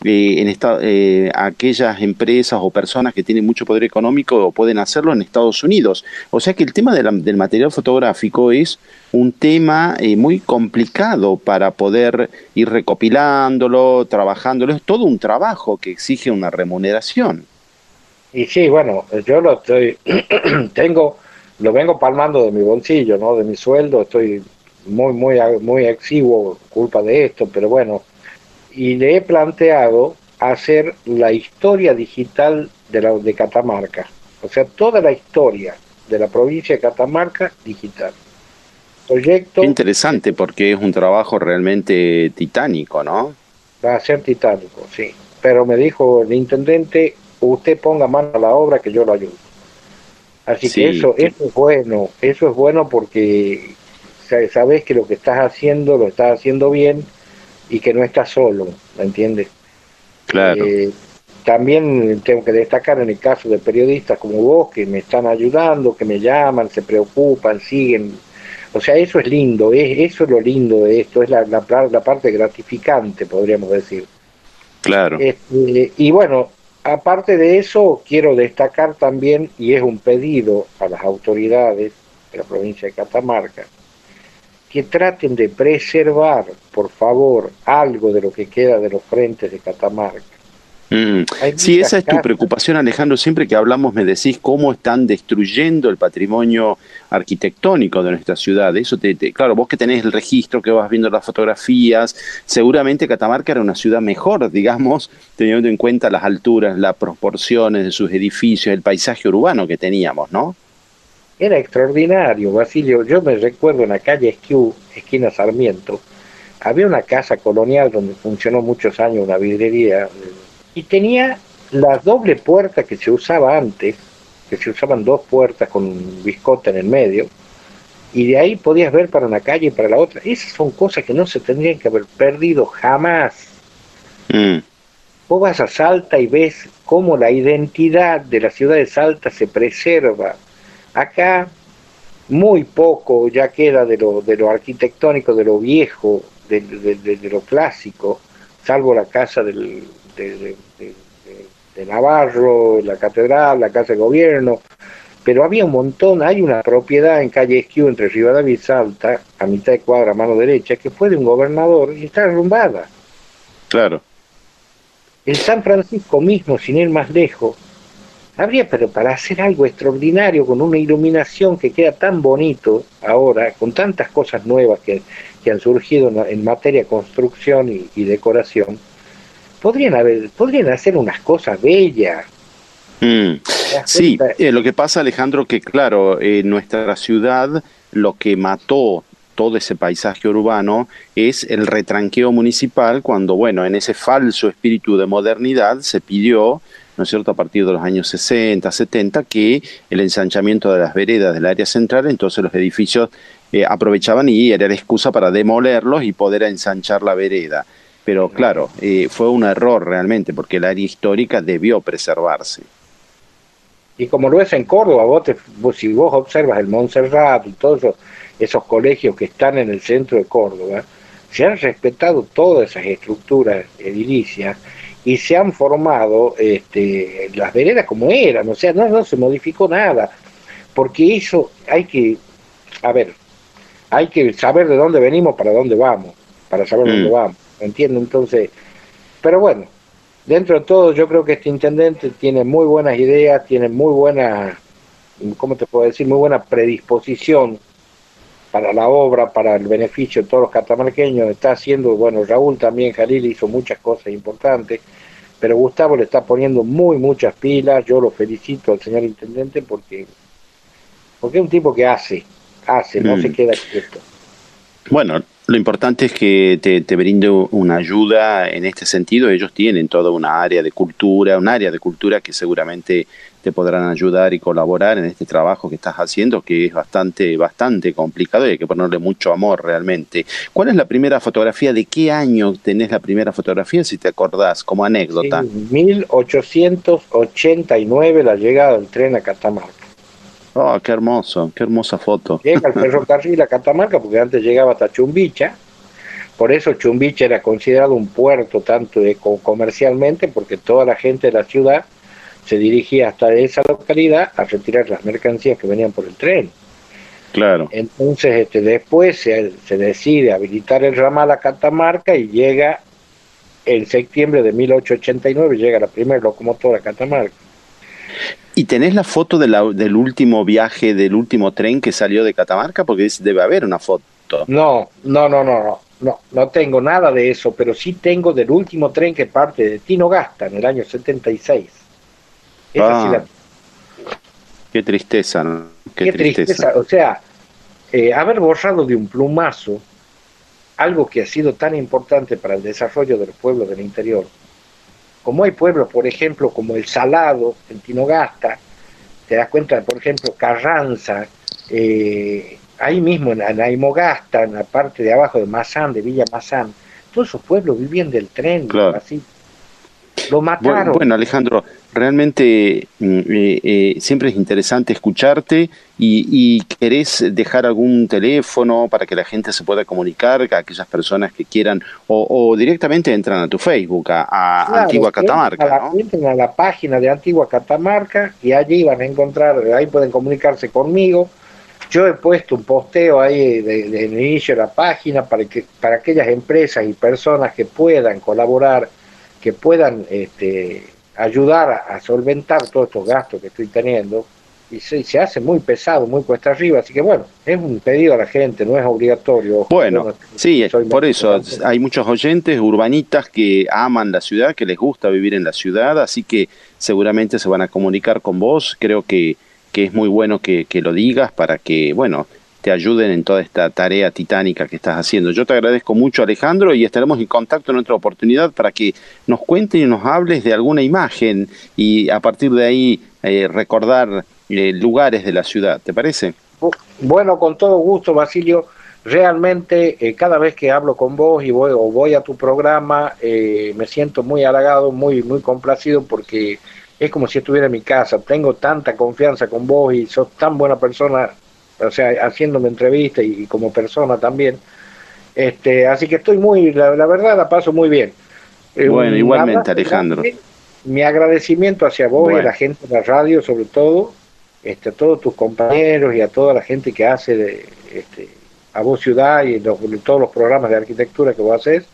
B: aquellas empresas o personas que tienen mucho poder económico o pueden hacerlo en Estados Unidos. O sea que el tema del material fotográfico es un tema muy complicado para poder ir recopilándolo, trabajándolo. Es todo un trabajo que exige una remuneración.
J: Y sí, bueno, yo lo vengo palmando de mi bolsillo, ¿no? De mi sueldo, estoy muy exiguo culpa de esto, pero bueno. Y le he planteado hacer la historia digital de Catamarca, o sea, toda la historia de la provincia de Catamarca digital. Proyecto.
B: Qué interesante, porque es un trabajo realmente titánico, ¿no?
J: Va a ser titánico, sí. Pero me dijo el intendente, usted ponga mano a la obra que yo lo ayudo. Así sí, que eso es bueno porque sabes que lo que estás haciendo, lo estás haciendo bien, y que no estás solo, ¿me entiendes?
B: Claro.
J: También tengo que destacar en el caso de periodistas como vos, que me están ayudando, que me llaman, se preocupan, siguen. O sea, eso es lindo, eso es lo lindo de esto, es la parte gratificante, podríamos decir.
B: Claro.
J: Y bueno, aparte de eso, quiero destacar también, y es un pedido a las autoridades de la provincia de Catamarca, que traten de preservar, por favor, algo de lo que queda de los frentes de Catamarca.
B: Sí, esa es tu preocupación, Alejandro. Siempre que hablamos me decís cómo están destruyendo el patrimonio arquitectónico de nuestra ciudad. Eso claro, vos que tenés el registro, que vas viendo las fotografías, seguramente Catamarca era una ciudad mejor, digamos, teniendo en cuenta las alturas, las proporciones de sus edificios, el paisaje urbano que teníamos, ¿no?
J: Era extraordinario, Basilio. Yo me recuerdo en la calle Esquiú, esquina Sarmiento, había una casa colonial donde funcionó muchos años una vidrería y tenía la doble puerta que se usaba antes, que se usaban dos puertas con un biscote en el medio, y de ahí podías ver para una calle y para la otra. Esas son cosas que no se tendrían que haber perdido jamás. Vos vas a Salta y ves cómo la identidad de la ciudad de Salta se preserva. Acá muy poco ya queda de lo arquitectónico, de lo viejo, de lo clásico, salvo la casa de Navarro, la catedral, la casa de gobierno, pero había un montón. Hay una propiedad en calle Esquiú entre Rivadavia y Salta, a mitad de cuadra, a mano derecha, que fue de un gobernador y está arrumbada.
B: Claro.
J: El San Francisco mismo, sin ir más lejos, habría, pero para hacer algo extraordinario, con una iluminación que queda tan bonito ahora, con tantas cosas nuevas que han surgido en materia de construcción y decoración, podrían hacer unas cosas bellas.
B: Sí, lo que pasa, Alejandro, que claro, nuestra ciudad, lo que mató todo ese paisaje urbano es el retranqueo municipal, cuando, bueno, en ese falso espíritu de modernidad se pidió, ¿no es cierto?, a partir de los años 60, 70, que el ensanchamiento de las veredas del área central, entonces los edificios aprovechaban y era la excusa para demolerlos y poder ensanchar la vereda. Pero claro, fue un error realmente, porque el área histórica debió preservarse.
J: Y como lo es en Córdoba, si vos observas el Montserrat y todos esos colegios que están en el centro de Córdoba, se han respetado todas esas estructuras edilicias y se han formado las veredas como eran, o sea, no se modificó nada, porque eso hay que saber de dónde venimos para dónde vamos, para saber dónde vamos, ¿entiendes? Entonces, pero bueno, dentro de todo yo creo que este intendente tiene muy buenas ideas, tiene muy buena, ¿cómo te puedo decir?, muy buena predisposición para la obra, para el beneficio de todos los catamarqueños. Está haciendo, bueno, Raúl también, Jalil hizo muchas cosas importantes, pero Gustavo le está poniendo muchas pilas. Yo lo felicito al señor intendente porque es un tipo que hace, no se queda quieto.
B: Bueno, Lo importante es que te brinde una ayuda en este sentido. Ellos tienen toda un área de cultura que seguramente te podrán ayudar y colaborar en este trabajo que estás haciendo, que es bastante complicado y hay que ponerle mucho amor realmente. ¿Cuál es la primera fotografía? ¿De qué año tenés la primera fotografía, si te acordás, como anécdota?
J: Sí, 1889, la llegada del tren a Catamarca.
B: Oh, qué hermosa foto.
J: Llega el ferrocarril a Catamarca porque antes llegaba hasta Chumbicha, por eso Chumbicha era considerado un puerto tanto comercialmente, porque toda la gente de la ciudad se dirigía hasta esa localidad a retirar las mercancías que venían por el tren.
B: Claro.
J: Entonces después se decide habilitar el ramal a Catamarca y llega en septiembre de 1889, llega la primera locomotora a Catamarca.
B: ¿Y tenés la foto del último viaje, del último tren que salió de Catamarca? Porque debe haber una foto.
J: No tengo nada de eso, pero sí tengo del último tren que parte de Tinogasta en el año 76. Esa sí la...
B: Qué tristeza, ¿no?
J: Qué tristeza. O sea, haber borrado de un plumazo algo que ha sido tan importante para el desarrollo de los pueblos del interior. Como hay pueblos, por ejemplo, como El Salado, en Tinogasta, te das cuenta, por ejemplo, Carranza, ahí mismo en Aymogasta, en la parte de abajo de Mazán, de Villa Mazán, todos esos pueblos vivían del tren,
B: claro.
J: Así. Lo mataron.
B: Bueno, Alejandro, realmente siempre es interesante escucharte y ¿querés dejar algún teléfono para que la gente se pueda comunicar, a aquellas personas que quieran, o directamente entran a tu Facebook, a claro, Antigua Catamarca?
J: Entren a la página de Antigua Catamarca y allí van a encontrar, ahí pueden comunicarse conmigo. Yo he puesto un posteo ahí de inicio de la página para aquellas empresas y personas que puedan colaborar, que puedan ayudar a solventar todos estos gastos que estoy teniendo, y se hace muy pesado, muy cuesta arriba, así que bueno, es un pedido a la gente, no es obligatorio.
B: Bueno, sí, por eso hay muchos oyentes urbanitas que aman la ciudad, que les gusta vivir en la ciudad, así que seguramente se van a comunicar con vos. Creo que es muy bueno que lo digas para que, bueno, te ayuden en toda esta tarea titánica que estás haciendo. Yo te agradezco mucho, Alejandro, y estaremos en contacto en otra oportunidad para que nos cuentes y nos hables de alguna imagen y a partir de ahí recordar lugares de la ciudad. ¿Te parece?
J: Bueno, con todo gusto, Basilio. Realmente cada vez que hablo con vos y voy a tu programa, me siento muy halagado, muy complacido, porque es como si estuviera en mi casa. Tengo tanta confianza con vos y sos tan buena persona, o sea, haciéndome entrevistas y como persona también. Así que estoy la verdad la paso muy bien.
B: Bueno, igualmente, Alejandro.
J: Mi agradecimiento hacia vos y a la gente de la radio, sobre todo, a todos tus compañeros y a toda la gente que hace A Voz Ciudad y todos los programas de arquitectura que vos haces.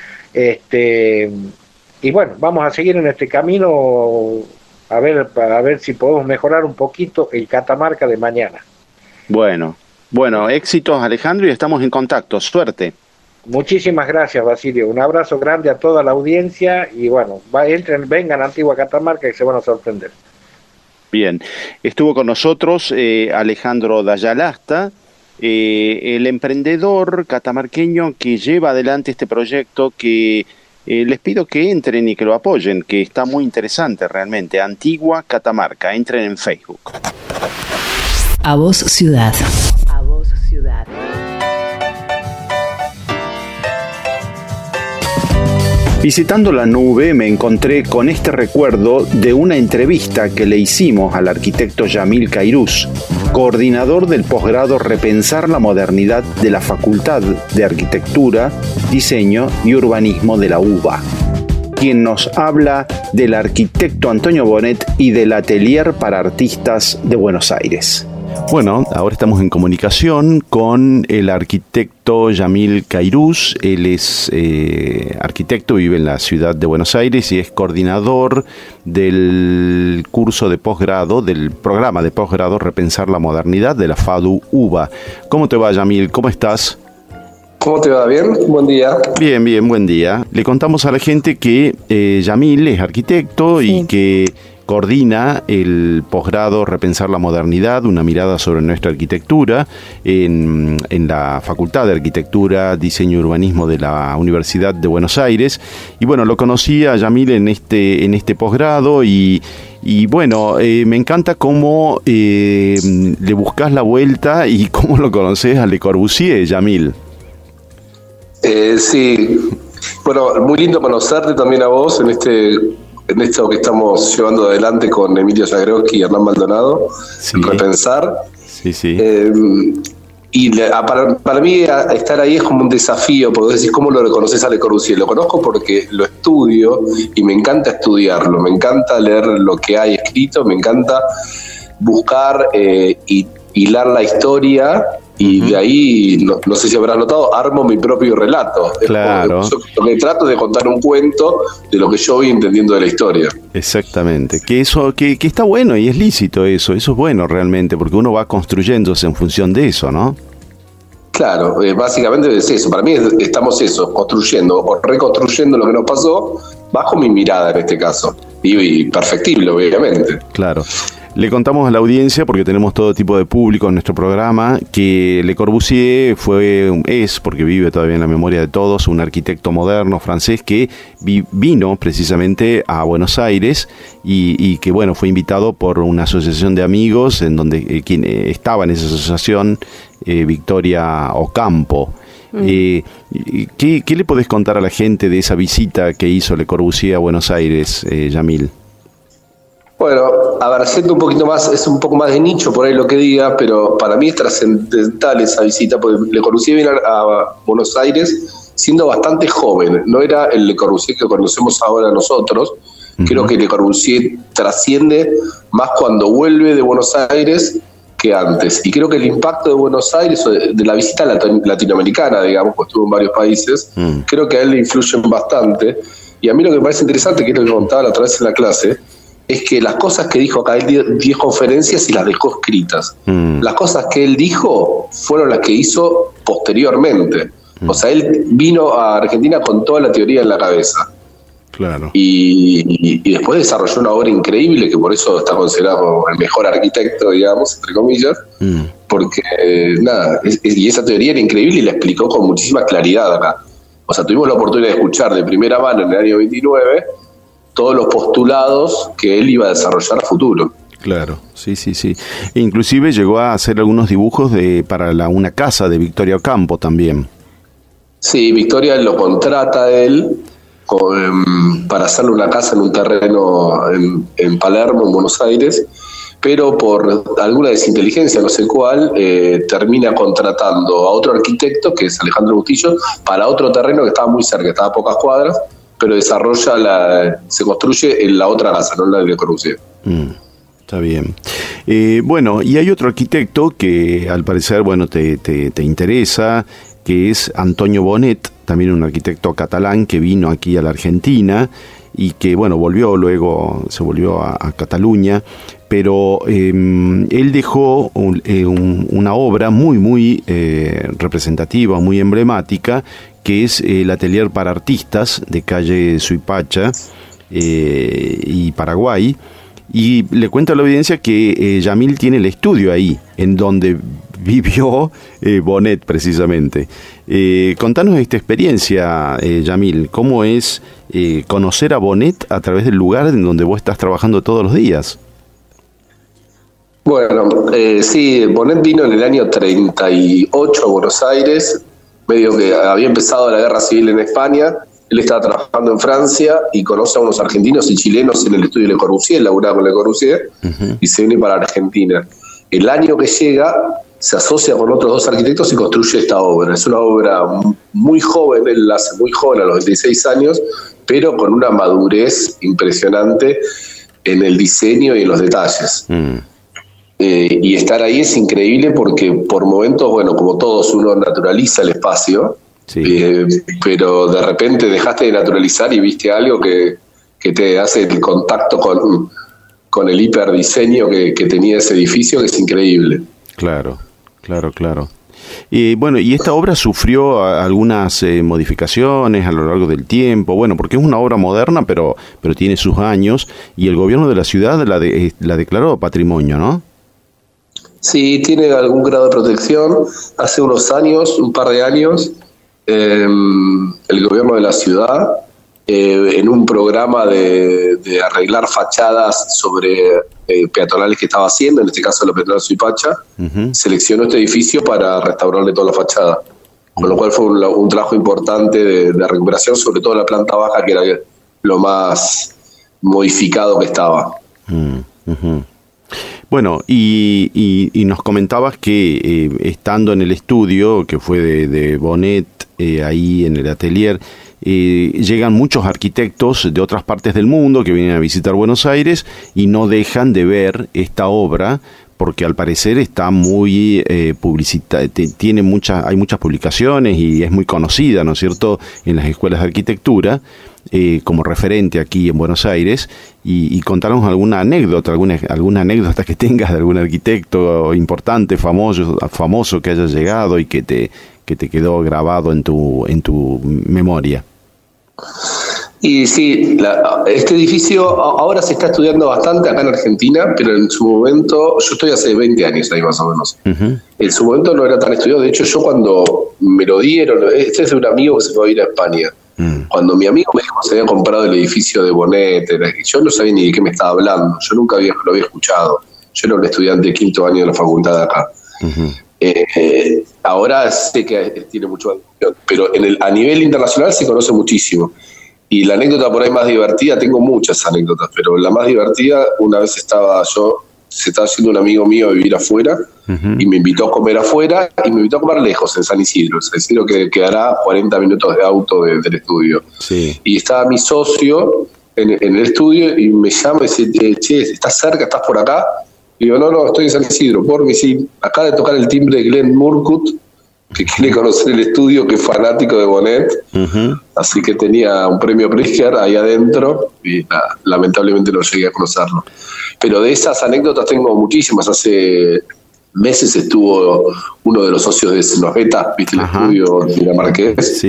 J: Y bueno, vamos a seguir en este camino para ver si podemos mejorar un poquito el Catamarca de mañana. Bueno, éxitos, Alejandro, y estamos en contacto. Suerte. Muchísimas gracias, Basilio. Un abrazo grande a toda la audiencia y bueno, vengan a Antigua Catamarca y se van a sorprender. Bien, estuvo con nosotros Alejandro Dayalasta, el emprendedor catamarqueño que lleva adelante este proyecto que les pido que entren y que lo apoyen, que está muy interesante realmente. Antigua Catamarca, entren en Facebook.
A: A Voz Ciudad. A Voz Ciudad.
B: Visitando la nube me encontré con este recuerdo de una entrevista que le hicimos al arquitecto Yamil Cairuz, coordinador del posgrado Repensar la Modernidad de la Facultad de Arquitectura, Diseño y Urbanismo de la UBA, quien nos habla del arquitecto Antonio Bonet y del Atelier para Artistas de Buenos Aires. Bueno, ahora estamos en comunicación con el arquitecto Yamil Cairuz. Él es arquitecto, vive en la ciudad de Buenos Aires y es coordinador del curso de posgrado, del programa de posgrado Repensar la Modernidad de la FADU UBA. ¿Cómo te va, Yamil? ¿Cómo estás?
K: ¿Cómo te va? ¿Bien? Buen día. Bien, buen día. Le contamos a la gente que Yamil es arquitecto y que
B: coordina el posgrado Repensar la Modernidad, una mirada sobre nuestra arquitectura en la Facultad de Arquitectura, Diseño y Urbanismo de la Universidad de Buenos Aires. Y bueno, lo conocí a Yamil en este posgrado y bueno, me encanta cómo le buscas la vuelta y cómo lo conoces a Le Corbusier, Yamil.
K: Sí, bueno, muy lindo conocerte también a vos en esto que estamos llevando adelante con Emilio Jagroski y Hernán Maldonado, sí. Repensar.
B: Sí, sí.
K: Para mí estar ahí es como un desafío, porque decís, ¿cómo lo reconoces a Le Corbusier? Lo conozco porque lo estudio y me encanta estudiarlo, me encanta leer lo que hay escrito, me encanta buscar y hilar la historia. Y de ahí, no sé si habrás notado, armo mi propio relato.
B: Claro.
K: Me trato de contar un cuento de lo que yo voy entendiendo de la historia.
B: Exactamente. Que está bueno y es lícito eso. Eso es bueno realmente, porque uno va construyéndose en función de eso, ¿no?
K: Claro, básicamente es eso. Para mí estamos construyendo o reconstruyendo lo que nos pasó bajo mi mirada en este caso. Y perfectible, obviamente.
B: Claro. Le contamos a la audiencia, porque tenemos todo tipo de público en nuestro programa, que Le Corbusier es, porque vive todavía en la memoria de todos, un arquitecto moderno francés que vino precisamente a Buenos Aires y que, bueno, fue invitado por una asociación de amigos en donde quien estaba en esa asociación, Victoria Ocampo. ¿Qué le podés contar a la gente de esa visita que hizo Le Corbusier a Buenos Aires, Yamil?
K: Bueno, a ver, siento un poquito más, es un poco más de nicho por ahí lo que diga, pero para mí es trascendental esa visita, porque Le Corbusier vino a Buenos Aires siendo bastante joven, no era el Le Corbusier que conocemos ahora nosotros. Creo que Le Corbusier trasciende más cuando vuelve de Buenos Aires que antes, y creo que el impacto de Buenos Aires, de la visita latinoamericana, digamos, pues estuvo en varios países, creo que a él le influyen bastante, y a mí lo que me parece interesante, que es lo que contaba la otra vez en la clase, es que las cosas que dijo acá, él dio 10 conferencias y las dejó escritas. Las cosas que él dijo fueron las que hizo posteriormente. O sea, él vino a Argentina con toda la teoría en la cabeza.
B: Claro.
K: Y después desarrolló una obra increíble, que por eso está considerado el mejor arquitecto, digamos, entre comillas, porque, y esa teoría era increíble y la explicó con muchísima claridad acá. O sea, tuvimos la oportunidad de escuchar de primera mano en el año 29 todos los postulados que él iba a desarrollar a futuro.
B: Claro, sí. E inclusive llegó a hacer algunos dibujos para una casa de Victoria Ocampo también.
K: Sí, Victoria lo contrata a él para hacerle una casa en un terreno en Palermo, en Buenos Aires, pero por alguna desinteligencia, no sé cuál, termina contratando a otro arquitecto, que es Alejandro Bustillo, para otro terreno que estaba muy cerca, estaba a pocas cuadras, pero se construye en la otra casa, no en la de Le Corbusier.
B: Está bien. Bueno, y hay otro arquitecto que al parecer, bueno, te interesa, que es Antonio Bonet, también un arquitecto catalán que vino aquí a la Argentina y que, bueno, se volvió a Cataluña, pero él dejó una obra muy representativa, muy emblemática, que es el Atelier para Artistas de calle Suipacha y Paraguay. Y le cuento a la audiencia que Yamil tiene el estudio ahí, en donde vivió Bonet precisamente. Contanos esta experiencia, Yamil, ¿cómo es conocer a Bonet a través del lugar en donde vos estás trabajando todos los días?
K: Bueno, sí, Bonet vino en el año 38 a Buenos Aires, medio que había empezado la guerra civil en España. Él estaba trabajando en Francia y conoce a unos argentinos y chilenos en el estudio de Le Corbusier, laburaba con Le Corbusier, y se viene para Argentina. El año que llega, se asocia con otros dos arquitectos y construye esta obra. Es una obra muy joven, él la hace muy joven, a los 26 años, pero con una madurez impresionante en el diseño y en los detalles. Y estar ahí es increíble porque por momentos, bueno, como todos, uno naturaliza el espacio, pero de repente dejaste de naturalizar y viste algo que te hace el contacto con el hiperdiseño que tenía ese edificio, que es increíble.
B: Claro. Bueno, y esta obra sufrió algunas modificaciones a lo largo del tiempo, bueno, porque es una obra moderna, pero tiene sus años, y el gobierno de la ciudad la declaró patrimonio, ¿no?
K: Sí, tiene algún grado de protección. Hace unos años, un par de años, el gobierno de la ciudad, en un programa de arreglar fachadas sobre peatonales que estaba haciendo, en este caso la peatonal Suipacha, seleccionó este edificio para restaurarle toda la fachada. Con lo cual fue un trabajo importante de recuperación, sobre todo la planta baja, que era lo más modificado que estaba.
B: Bueno, y nos comentabas que estando en el estudio, que fue de Bonet, ahí en el atelier, llegan muchos arquitectos de otras partes del mundo que vienen a visitar Buenos Aires y no dejan de ver esta obra, porque al parecer está muy publicitada, hay muchas publicaciones y es muy conocida, ¿no es cierto?, en las escuelas de arquitectura, como referente aquí en Buenos Aires, y contarnos alguna anécdota que tengas de algún arquitecto importante, famoso que haya llegado y que te quedó grabado en tu memoria.
K: Y sí, este edificio ahora se está estudiando bastante acá en Argentina, pero en su momento, yo estoy hace 20 años ahí más o menos, en su momento no era tan estudiado. De hecho, yo cuando me lo dieron, este es de un amigo que se fue a ir a España, cuando mi amigo me dijo que se había comprado el edificio de Bonet, yo no sabía ni de qué me estaba hablando, yo nunca lo había escuchado, yo era un estudiante de 5º año de la facultad de acá. Ahora sé que tiene mucho atención, pero a nivel internacional se conoce muchísimo. Y la anécdota por ahí más divertida, tengo muchas anécdotas, pero la más divertida, una vez se estaba haciendo un amigo mío a vivir afuera, y me invitó a comer afuera, y me invitó a comer lejos, en San Isidro que quedará 40 minutos de auto del estudio.
B: Sí.
K: Y estaba mi socio en el estudio, y me llama y dice, che, ¿estás cerca? ¿Estás por acá? Y digo, no, estoy en San Isidro. Sí, acaba de tocar el timbre de Glenn Murcutt, que quiere conocer el estudio, que es fanático de Bonet. Así que tenía un premio Pritzker ahí adentro, y lamentablemente no llegué a conocerlo. Pero de esas anécdotas tengo muchísimas. Hace meses estuvo uno de los socios de Snosbeta, ¿viste? El estudio dinamarqués.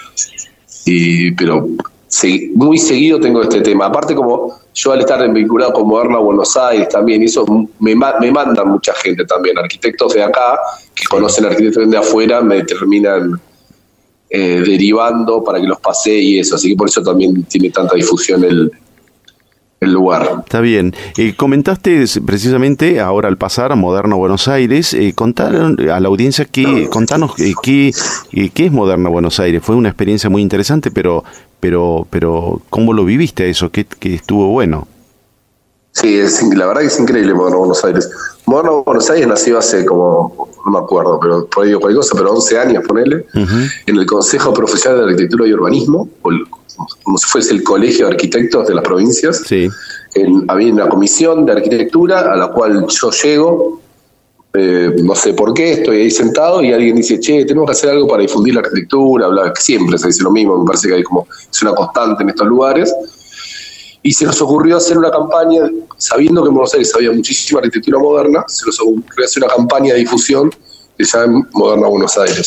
K: Sí. Pero muy seguido tengo este tema. Aparte, como yo al estar vinculado con Moderna Buenos Aires también, eso me mandan mucha gente también, arquitectos de acá que conocen arquitectos de afuera, me terminan derivando para que los pasee y eso, así que por eso también tiene tanta difusión el lugar.
B: Está bien. Comentaste precisamente ahora al pasar a Moderna Buenos Aires, contar a la audiencia contanos qué es Moderna Buenos Aires. Fue una experiencia muy interesante, pero ¿cómo lo viviste eso? ¿Qué estuvo bueno?
K: Sí, la verdad que es increíble Moderna Buenos Aires. Moderna Buenos Aires nació hace como, no me acuerdo, pero por ahí digo cualquier cosa, pero 11 años, ponele, en el Consejo Profesional de Arquitectura y Urbanismo, como si fuese el Colegio de Arquitectos de las provincias.
B: Sí.
K: Había una comisión de arquitectura a la cual yo llego, no sé por qué, estoy ahí sentado y alguien dice, che, tenemos que hacer algo para difundir la arquitectura, que siempre se dice lo mismo, me parece que es una constante en estos lugares. Y se nos ocurrió hacer una campaña, sabiendo que en Buenos Aires había muchísima arquitectura moderna, se nos ocurrió hacer una campaña de difusión que se llama Moderna Buenos Aires.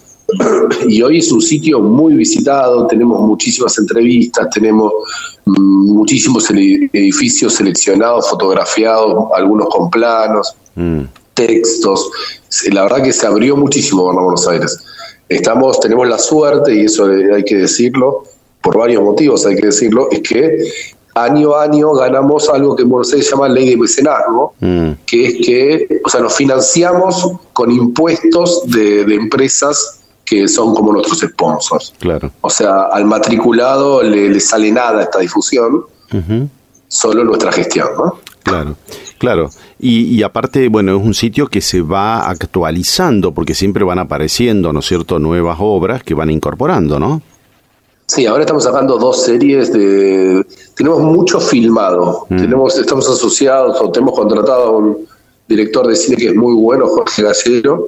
K: Y hoy es un sitio muy visitado, tenemos muchísimas entrevistas, tenemos muchísimos edificios seleccionados, fotografiados, algunos con planos, textos. La verdad que se abrió muchísimo Moderna Buenos Aires. Tenemos la suerte, y eso hay que decirlo, por varios motivos hay que decirlo, es que año a año ganamos algo que en Buenos Aires se llama ley de mecenazgo, que es que, nos financiamos con impuestos de empresas que son como nuestros sponsors.
B: Claro.
K: O sea, al matriculado le sale nada esta difusión, solo nuestra gestión, ¿no?
B: Claro. Y aparte, bueno, es un sitio que se va actualizando, porque siempre van apareciendo, ¿no es cierto?, nuevas obras que van incorporando, ¿no?
K: Sí, ahora estamos sacando 2 series tenemos mucho filmado, estamos asociados o tenemos contratado a un director de cine que es muy bueno, Jorge Gallero,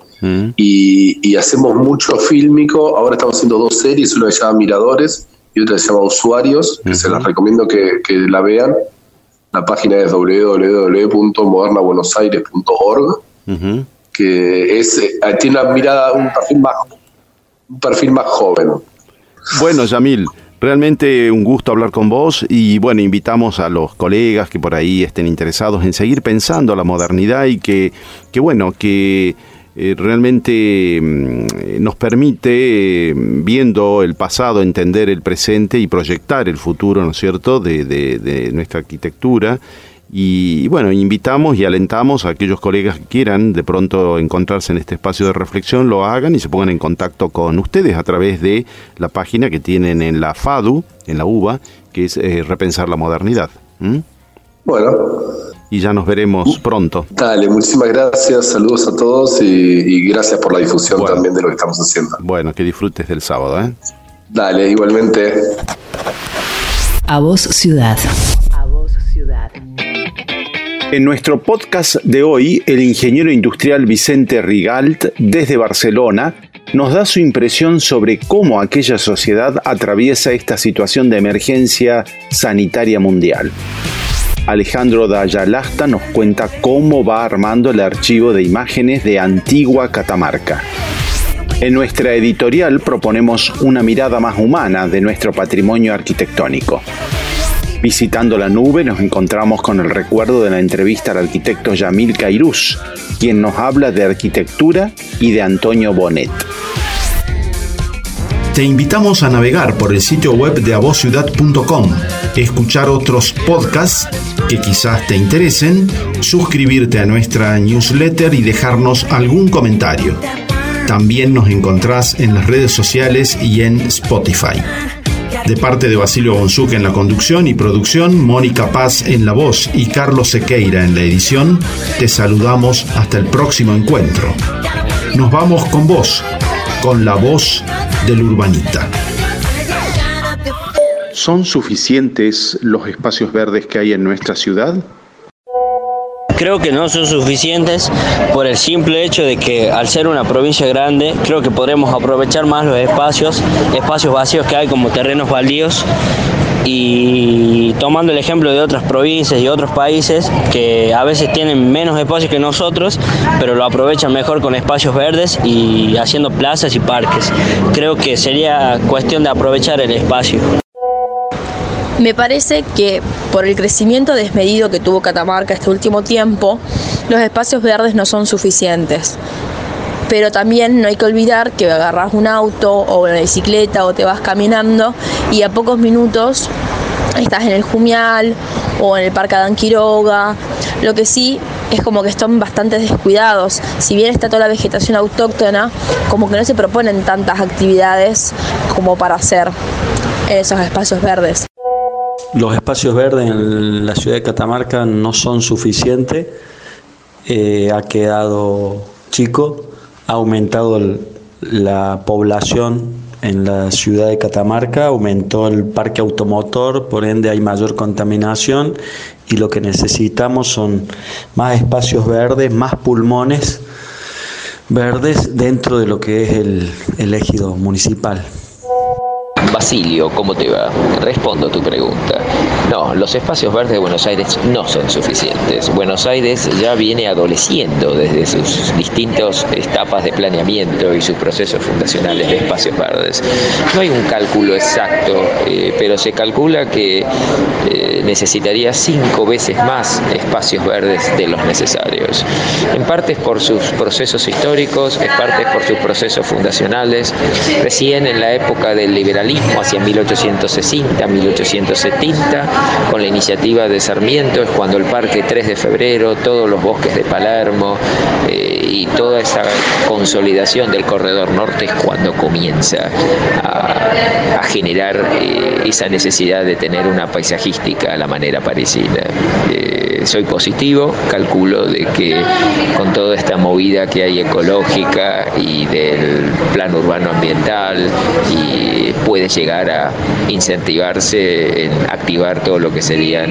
K: y hacemos mucho fílmico. Ahora estamos haciendo 2 series, una que se llama Miradores y otra que se llama Usuarios, que se las recomiendo que la vean. La página es www.modernabuenosaires.org. que tiene una mirada, un perfil más joven.
B: Bueno, Yamil, realmente un gusto hablar con vos y bueno, invitamos a los colegas que por ahí estén interesados en seguir pensando la modernidad y que realmente nos permite, viendo el pasado, entender el presente y proyectar el futuro, ¿no es cierto?, de nuestra arquitectura. Y bueno, invitamos y alentamos a aquellos colegas que quieran de pronto encontrarse en este espacio de reflexión, lo hagan y se pongan en contacto con ustedes a través de la página que tienen en la FADU, en la UBA, que es Repensar la Modernidad.
K: Bueno.
B: Y ya nos veremos pronto.
K: Dale, muchísimas gracias, saludos a todos y gracias por la difusión también de lo que estamos haciendo.
B: Bueno, que disfrutes del sábado, ¿eh?
K: Dale, igualmente.
A: A Voz Ciudad. A Voz Ciudad.
B: En nuestro podcast de hoy, el ingeniero industrial Vicente Rigalt, desde Barcelona, nos da su impresión sobre cómo aquella sociedad atraviesa esta situación de emergencia sanitaria mundial. Alejandro Dayalasta nos cuenta cómo va armando el archivo de imágenes de Antigua Catamarca. En nuestra editorial proponemos una mirada más humana de nuestro patrimonio arquitectónico. Visitando la nube nos encontramos con el recuerdo de la entrevista al arquitecto Yamil Cairuz, quien nos habla de arquitectura y de Antonio Bonet.
I: Te invitamos a navegar por el sitio web de avozciudad.com, escuchar otros podcasts que quizás te interesen, suscribirte a nuestra newsletter y dejarnos algún comentario. También nos encontrás en las redes sociales y en Spotify. De parte de Basilio Bonsuc en la conducción y producción, Mónica Paz en la voz y Carlos Sequeira en la edición, te saludamos hasta el próximo encuentro. Nos vamos con vos, con la voz del urbanita.
B: ¿Son suficientes los espacios verdes que hay en nuestra ciudad?
C: Creo que no son suficientes por el simple hecho de que al ser una provincia grande, creo que podremos aprovechar más los espacios vacíos que hay como terrenos baldíos. Y tomando el ejemplo de otras provincias y otros países que a veces tienen menos espacios que nosotros, pero lo aprovechan mejor con espacios verdes y haciendo plazas y parques. Creo que sería cuestión de aprovechar el espacio.
D: Me parece que por el crecimiento desmedido que tuvo Catamarca este último tiempo, los espacios verdes no son suficientes. Pero también no hay que olvidar que agarras un auto o una bicicleta o te vas caminando y a pocos minutos estás en el Jumial o en el Parque Adán Quiroga. Lo que sí es como que están bastante descuidados. Si bien está toda la vegetación autóctona, como que no se proponen tantas actividades como para hacer en esos espacios verdes.
E: Los espacios verdes en la ciudad de Catamarca no son suficientes. Ha quedado chico, ha aumentado la población en la ciudad de Catamarca, aumentó el parque automotor, por ende hay mayor contaminación y lo que necesitamos son más espacios verdes, más pulmones verdes dentro de lo que es el ejido municipal.
F: Basilio, ¿cómo te va? Respondo tu pregunta. No, los espacios verdes de Buenos Aires no son suficientes. Buenos Aires ya viene adoleciendo desde sus distintas etapas de planeamiento y sus procesos fundacionales de espacios verdes. No hay un cálculo exacto, pero se calcula que necesitaría 5 veces más espacios verdes de los necesarios. En parte por sus procesos históricos, en parte por sus procesos fundacionales. Recién en la época del liberalismo, hacia 1860, 1870, con la iniciativa de Sarmiento, es cuando el Parque 3 de Febrero, todos los bosques de Palermo y toda esa consolidación del corredor norte es cuando comienza a generar esa necesidad de tener una paisajística a la manera parisina. Soy positivo, calculo de que con toda esta movida que hay ecológica y del plan urbano ambiental y puede llegar a incentivarse en activar todo lo que serían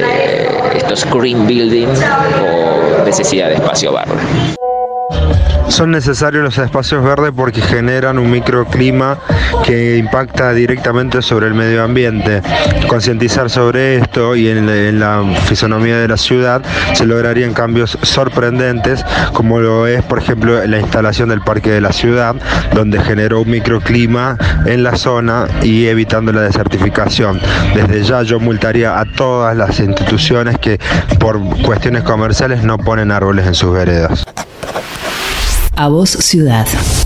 F: estos green building o necesidad de espacio verde.
G: Son necesarios los espacios verdes porque generan un microclima que impacta directamente sobre el medio ambiente. Concientizar sobre esto y en la fisonomía de la ciudad se lograrían cambios sorprendentes, como lo es, por ejemplo, la instalación del Parque de la Ciudad, donde generó un microclima en la zona y evitando la desertificación. Desde ya yo multaría a todas las instituciones que por cuestiones comerciales no ponen árboles en sus veredas.
A: A Voz Ciudad.